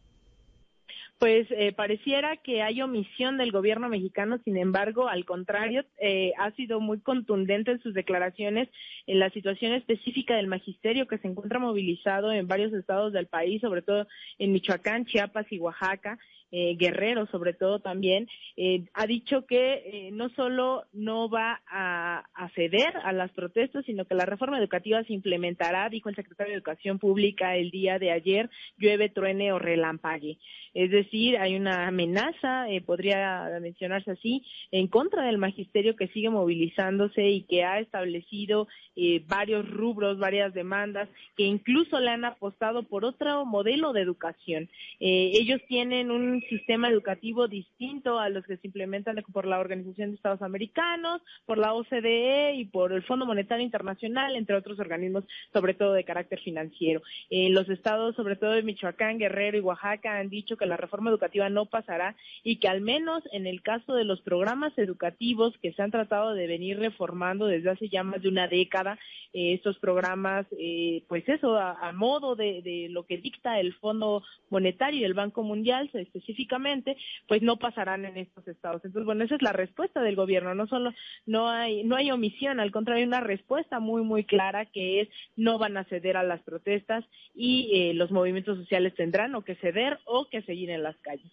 Pues pareciera que hay omisión del gobierno mexicano, sin embargo, al contrario, ha sido muy contundente en sus declaraciones en la situación específica del magisterio, que se encuentra movilizado en varios estados del país, sobre todo en Michoacán, Chiapas y Oaxaca. Guerrero sobre todo también, ha dicho que no solo no va a ceder a las protestas, sino que la reforma educativa se implementará, dijo el secretario de Educación Pública el día de ayer, llueve, truene o relampague. Es decir, hay una amenaza, podría mencionarse así, en contra del magisterio que sigue movilizándose y que ha establecido varios rubros, varias demandas, que incluso le han apostado por otro modelo de educación. Ellos tienen un sistema educativo distinto a los que se implementan por la Organización de Estados Americanos, por la OCDE y por el Fondo Monetario Internacional, entre otros organismos, sobre todo de carácter financiero. Los estados, sobre todo de Michoacán, Guerrero y Oaxaca, han dicho que la reforma educativa no pasará y que al menos en el caso de los programas educativos que se han tratado de venir reformando desde hace ya más de una década, estos programas, pues eso, a modo de lo que dicta el Fondo Monetario y el Banco Mundial específicamente, pues no pasarán en estos estados. Entonces, bueno, esa es la respuesta del gobierno. No hay omisión, al contrario, hay una respuesta muy, muy clara que es no van a ceder a las protestas y los movimientos sociales tendrán o que ceder o que seguir en las calles.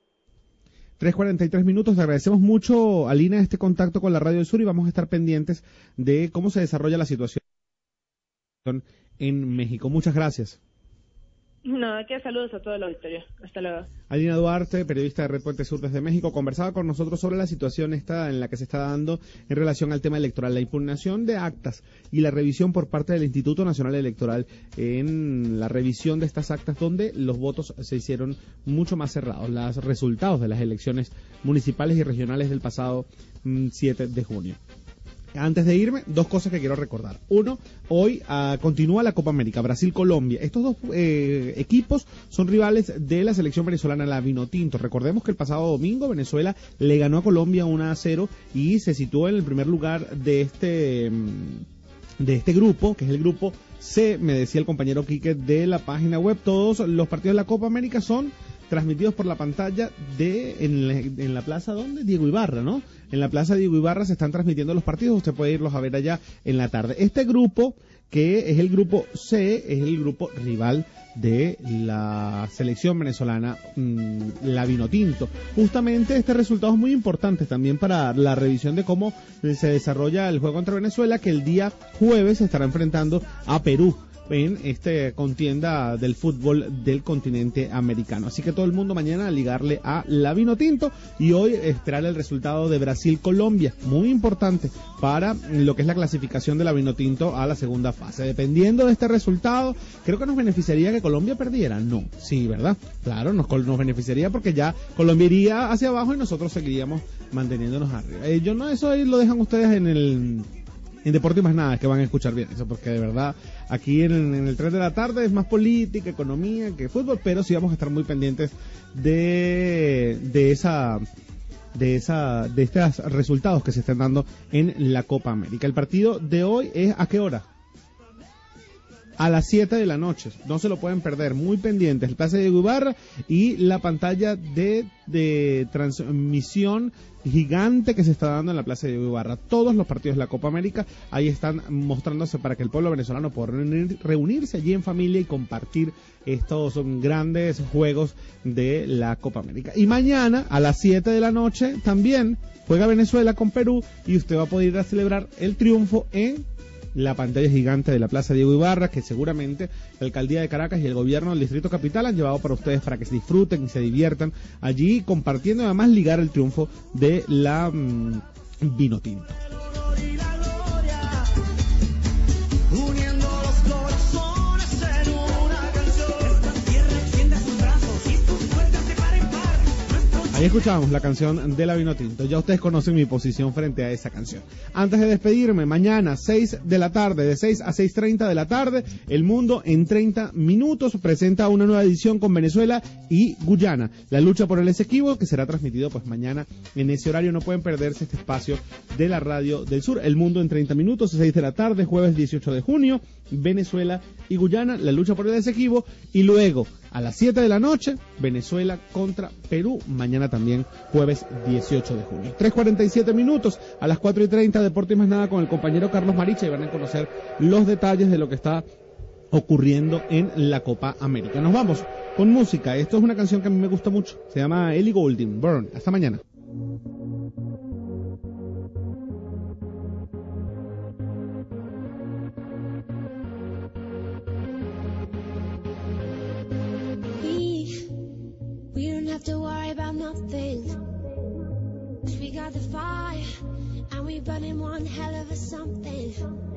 3:43 minutos. Te agradecemos mucho, Alina, este contacto con la Radio del Sur y vamos a estar pendientes de cómo se desarrolla la situación en México. Muchas gracias. No, aquí saludos a todo el auditorio. Hasta luego. Alina Duarte, periodista de Red Puente Sur desde México, conversaba con nosotros sobre la situación esta en la que se está dando en relación al tema electoral, la impugnación de actas y la revisión por parte del Instituto Nacional Electoral en la revisión de estas actas donde los votos se hicieron mucho más cerrados, los resultados de las elecciones municipales y regionales del pasado 7 de junio. Antes de irme, dos cosas que quiero recordar. Uno, hoy continúa la Copa América, Brasil-Colombia. Estos dos equipos son rivales de la selección venezolana, la Vinotinto. Recordemos que el pasado domingo Venezuela le ganó a Colombia 1-0 y se situó en el primer lugar de este grupo, que es el grupo C, me decía el compañero Quique de la página web. Todos los partidos de la Copa América son transmitidos por la pantalla en la plaza donde Diego Ibarra, ¿no? En la plaza Diego Ibarra se están transmitiendo los partidos, usted puede irlos a ver allá en la tarde. Este grupo, que es el grupo C, es el grupo rival de la selección venezolana, la Vinotinto. Justamente este resultado es muy importante también para la revisión de cómo se desarrolla el juego contra Venezuela, que el día jueves se estará enfrentando a Perú en esta contienda del fútbol del continente americano. Así que todo el mundo mañana a ligarle a la Vinotinto y hoy esperar el resultado de Brasil-Colombia, muy importante para lo que es la clasificación de la Vinotinto a la segunda fase. Dependiendo de este resultado, creo que nos beneficiaría que Colombia perdiera. No, sí, ¿verdad? Claro, nos beneficiaría porque ya Colombia iría hacia abajo y nosotros seguiríamos manteniéndonos arriba. Yo no, eso ahí lo dejan ustedes en Deporte y Más Nada, que van a escuchar bien eso, porque de verdad aquí en el 3 de la tarde es más política, economía que fútbol, pero sí vamos a estar muy pendientes de estos resultados que se están dando en la Copa América. El partido de hoy es ¿a qué hora? A las 7 de la noche, no se lo pueden perder, muy pendientes, el pase de Diego Ibarra y la pantalla de transmisión gigante que se está dando en la Plaza de Diego Ibarra. Todos los partidos de la Copa América ahí están mostrándose para que el pueblo venezolano pueda reunirse allí en familia y compartir estos grandes juegos de la Copa América. Y mañana a las 7 de la noche también juega Venezuela con Perú y usted va a poder ir a celebrar el triunfo en la pantalla gigante de la Plaza Diego Ibarra, que seguramente la Alcaldía de Caracas y el Gobierno del Distrito Capital han llevado para ustedes para que se disfruten y se diviertan allí compartiendo y además ligar el triunfo de la Vinotinto. Ahí escuchamos la canción de la Vinotinto. Ya ustedes conocen mi posición frente a esa canción. Antes de despedirme, mañana 6 de la tarde, de 6 a 6:30 de la tarde, El Mundo en 30 minutos presenta una nueva edición con Venezuela y Guyana. La lucha por el Esequibo, que será transmitido pues mañana en ese horario. No pueden perderse este espacio de la Radio del Sur. El Mundo en 30 minutos, 6 de la tarde, jueves 18 de junio, Venezuela y Guyana, la lucha por el Esequibo. Y luego, a las 7 de la noche, Venezuela contra Perú, mañana también jueves 18 de junio. 3:47 minutos, a las 4:30 Deporte y Más Nada con el compañero Carlos Maricha y van a conocer los detalles de lo que está ocurriendo en la Copa América. Nos vamos con música. Esto es una canción que a mí me gusta mucho. Se llama Ellie Goulding, Burn. Hasta mañana. We don't have to worry about nothing. 'Cause we got the fire and we burning one hell of a something.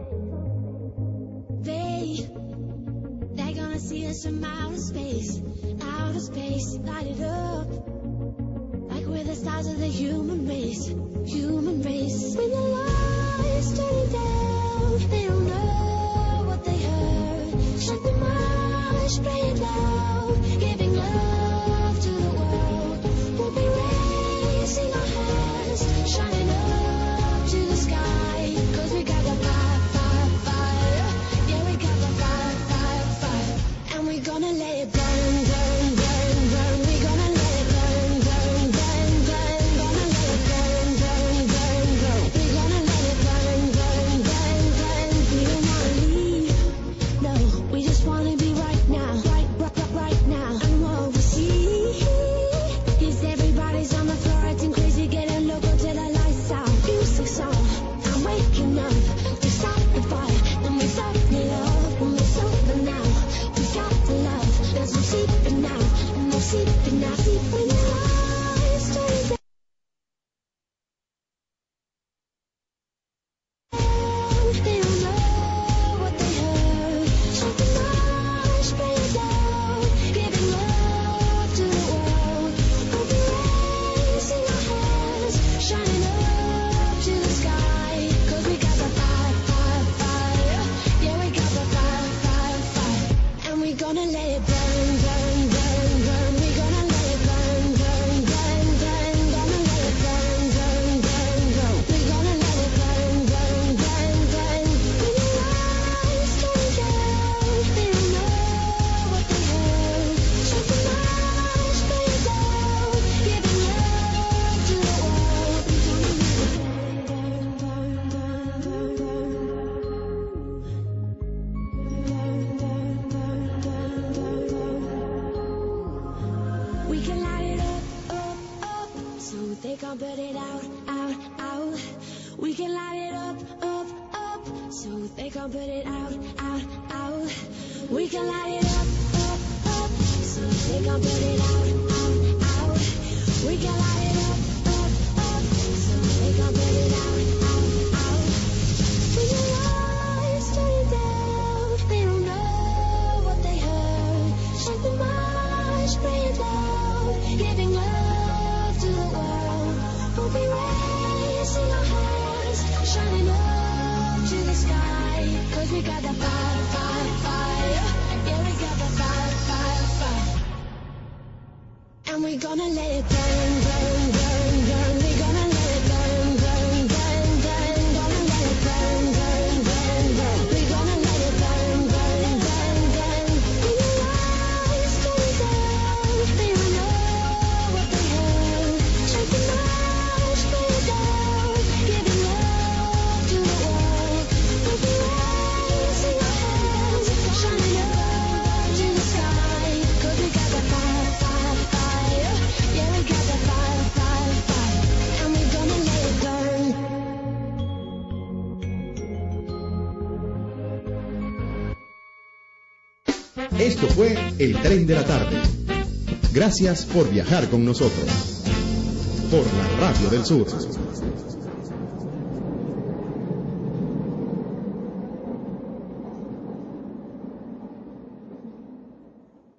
They're gonna see us from outer space, light it up like we're the stars of the human race. When the lights turn down, they don't know what they heard. Shut the mind, spray it loud, giving love to the world. We'll be raising our hands, shining up to the sky. 'Cause we got the fire, fire, fire. Yeah, we got the fire, fire, fire. And we're gonna let it burn, burn, burn, burn. We're gonna let it burn, burn, burn, burn. Gonna let it burn, burn, burn, burn. We're gonna let it burn, burn, burn, burn. We don't wanna leave, no. We just wanna be right now, right now. And what we see is everybody's on the floor acting crazy, getting local till the lights out. Music's on, I'm waking up. We start the fire, and we start the love. When we're sober now, we got the love. There's no sleeping now, no sleeping now. When the lights turn down, they don't know what they heard. Shut the mind, spray it down, giving love to the world. We'll be raising our hands, shining up to the sky. 'Cause we got the fire, fire, fire. Yeah, we got the fire, fire, fire. And we're gonna let it burn, burn, burn, burn. We're gonna let it burn, burn, burn, burn. Gonna let it burn, burn, burn, burn. We're gonna let it burn, burn, burn, burn. When the lights turn down, they don't know what they heard. Shut the mind, spray it down, giving love to the world. We can light it up, up, up, so they can't put it out, out, out. We can light it up, up, up, so they can't put it out, out, out. We can light it up, up, up, so they can't put it out, out, out. We can light it up, up, up, so they can't put it out, out, out. When the lights turn down, they don't know what they heard. Shut the mind, spray it down, giving love to the world. We'll be raising our hands, shining up to the sky. 'Cause we got the fire, fire, fire. Yeah, we got the fire, fire, fire. And we're gonna let it burn, burn, burn, burn. We're gonna let it burn, burn, burn, burn. Gonna let it burn, burn, burn, burn. We're gonna let it burn, burn, burn, burn. When the lights turn down, they don't know what they heard. Shut the mind, spray it down, giving love to the world. We'll be raising our hands, shining up to the sky. 'Cause we got the fire, fire, fire. Yeah, we got the fire, fire, fire. And we're gonna let it burn. Esto fue El Tren de la Tarde. Gracias por viajar con nosotros. Por la Radio del Sur.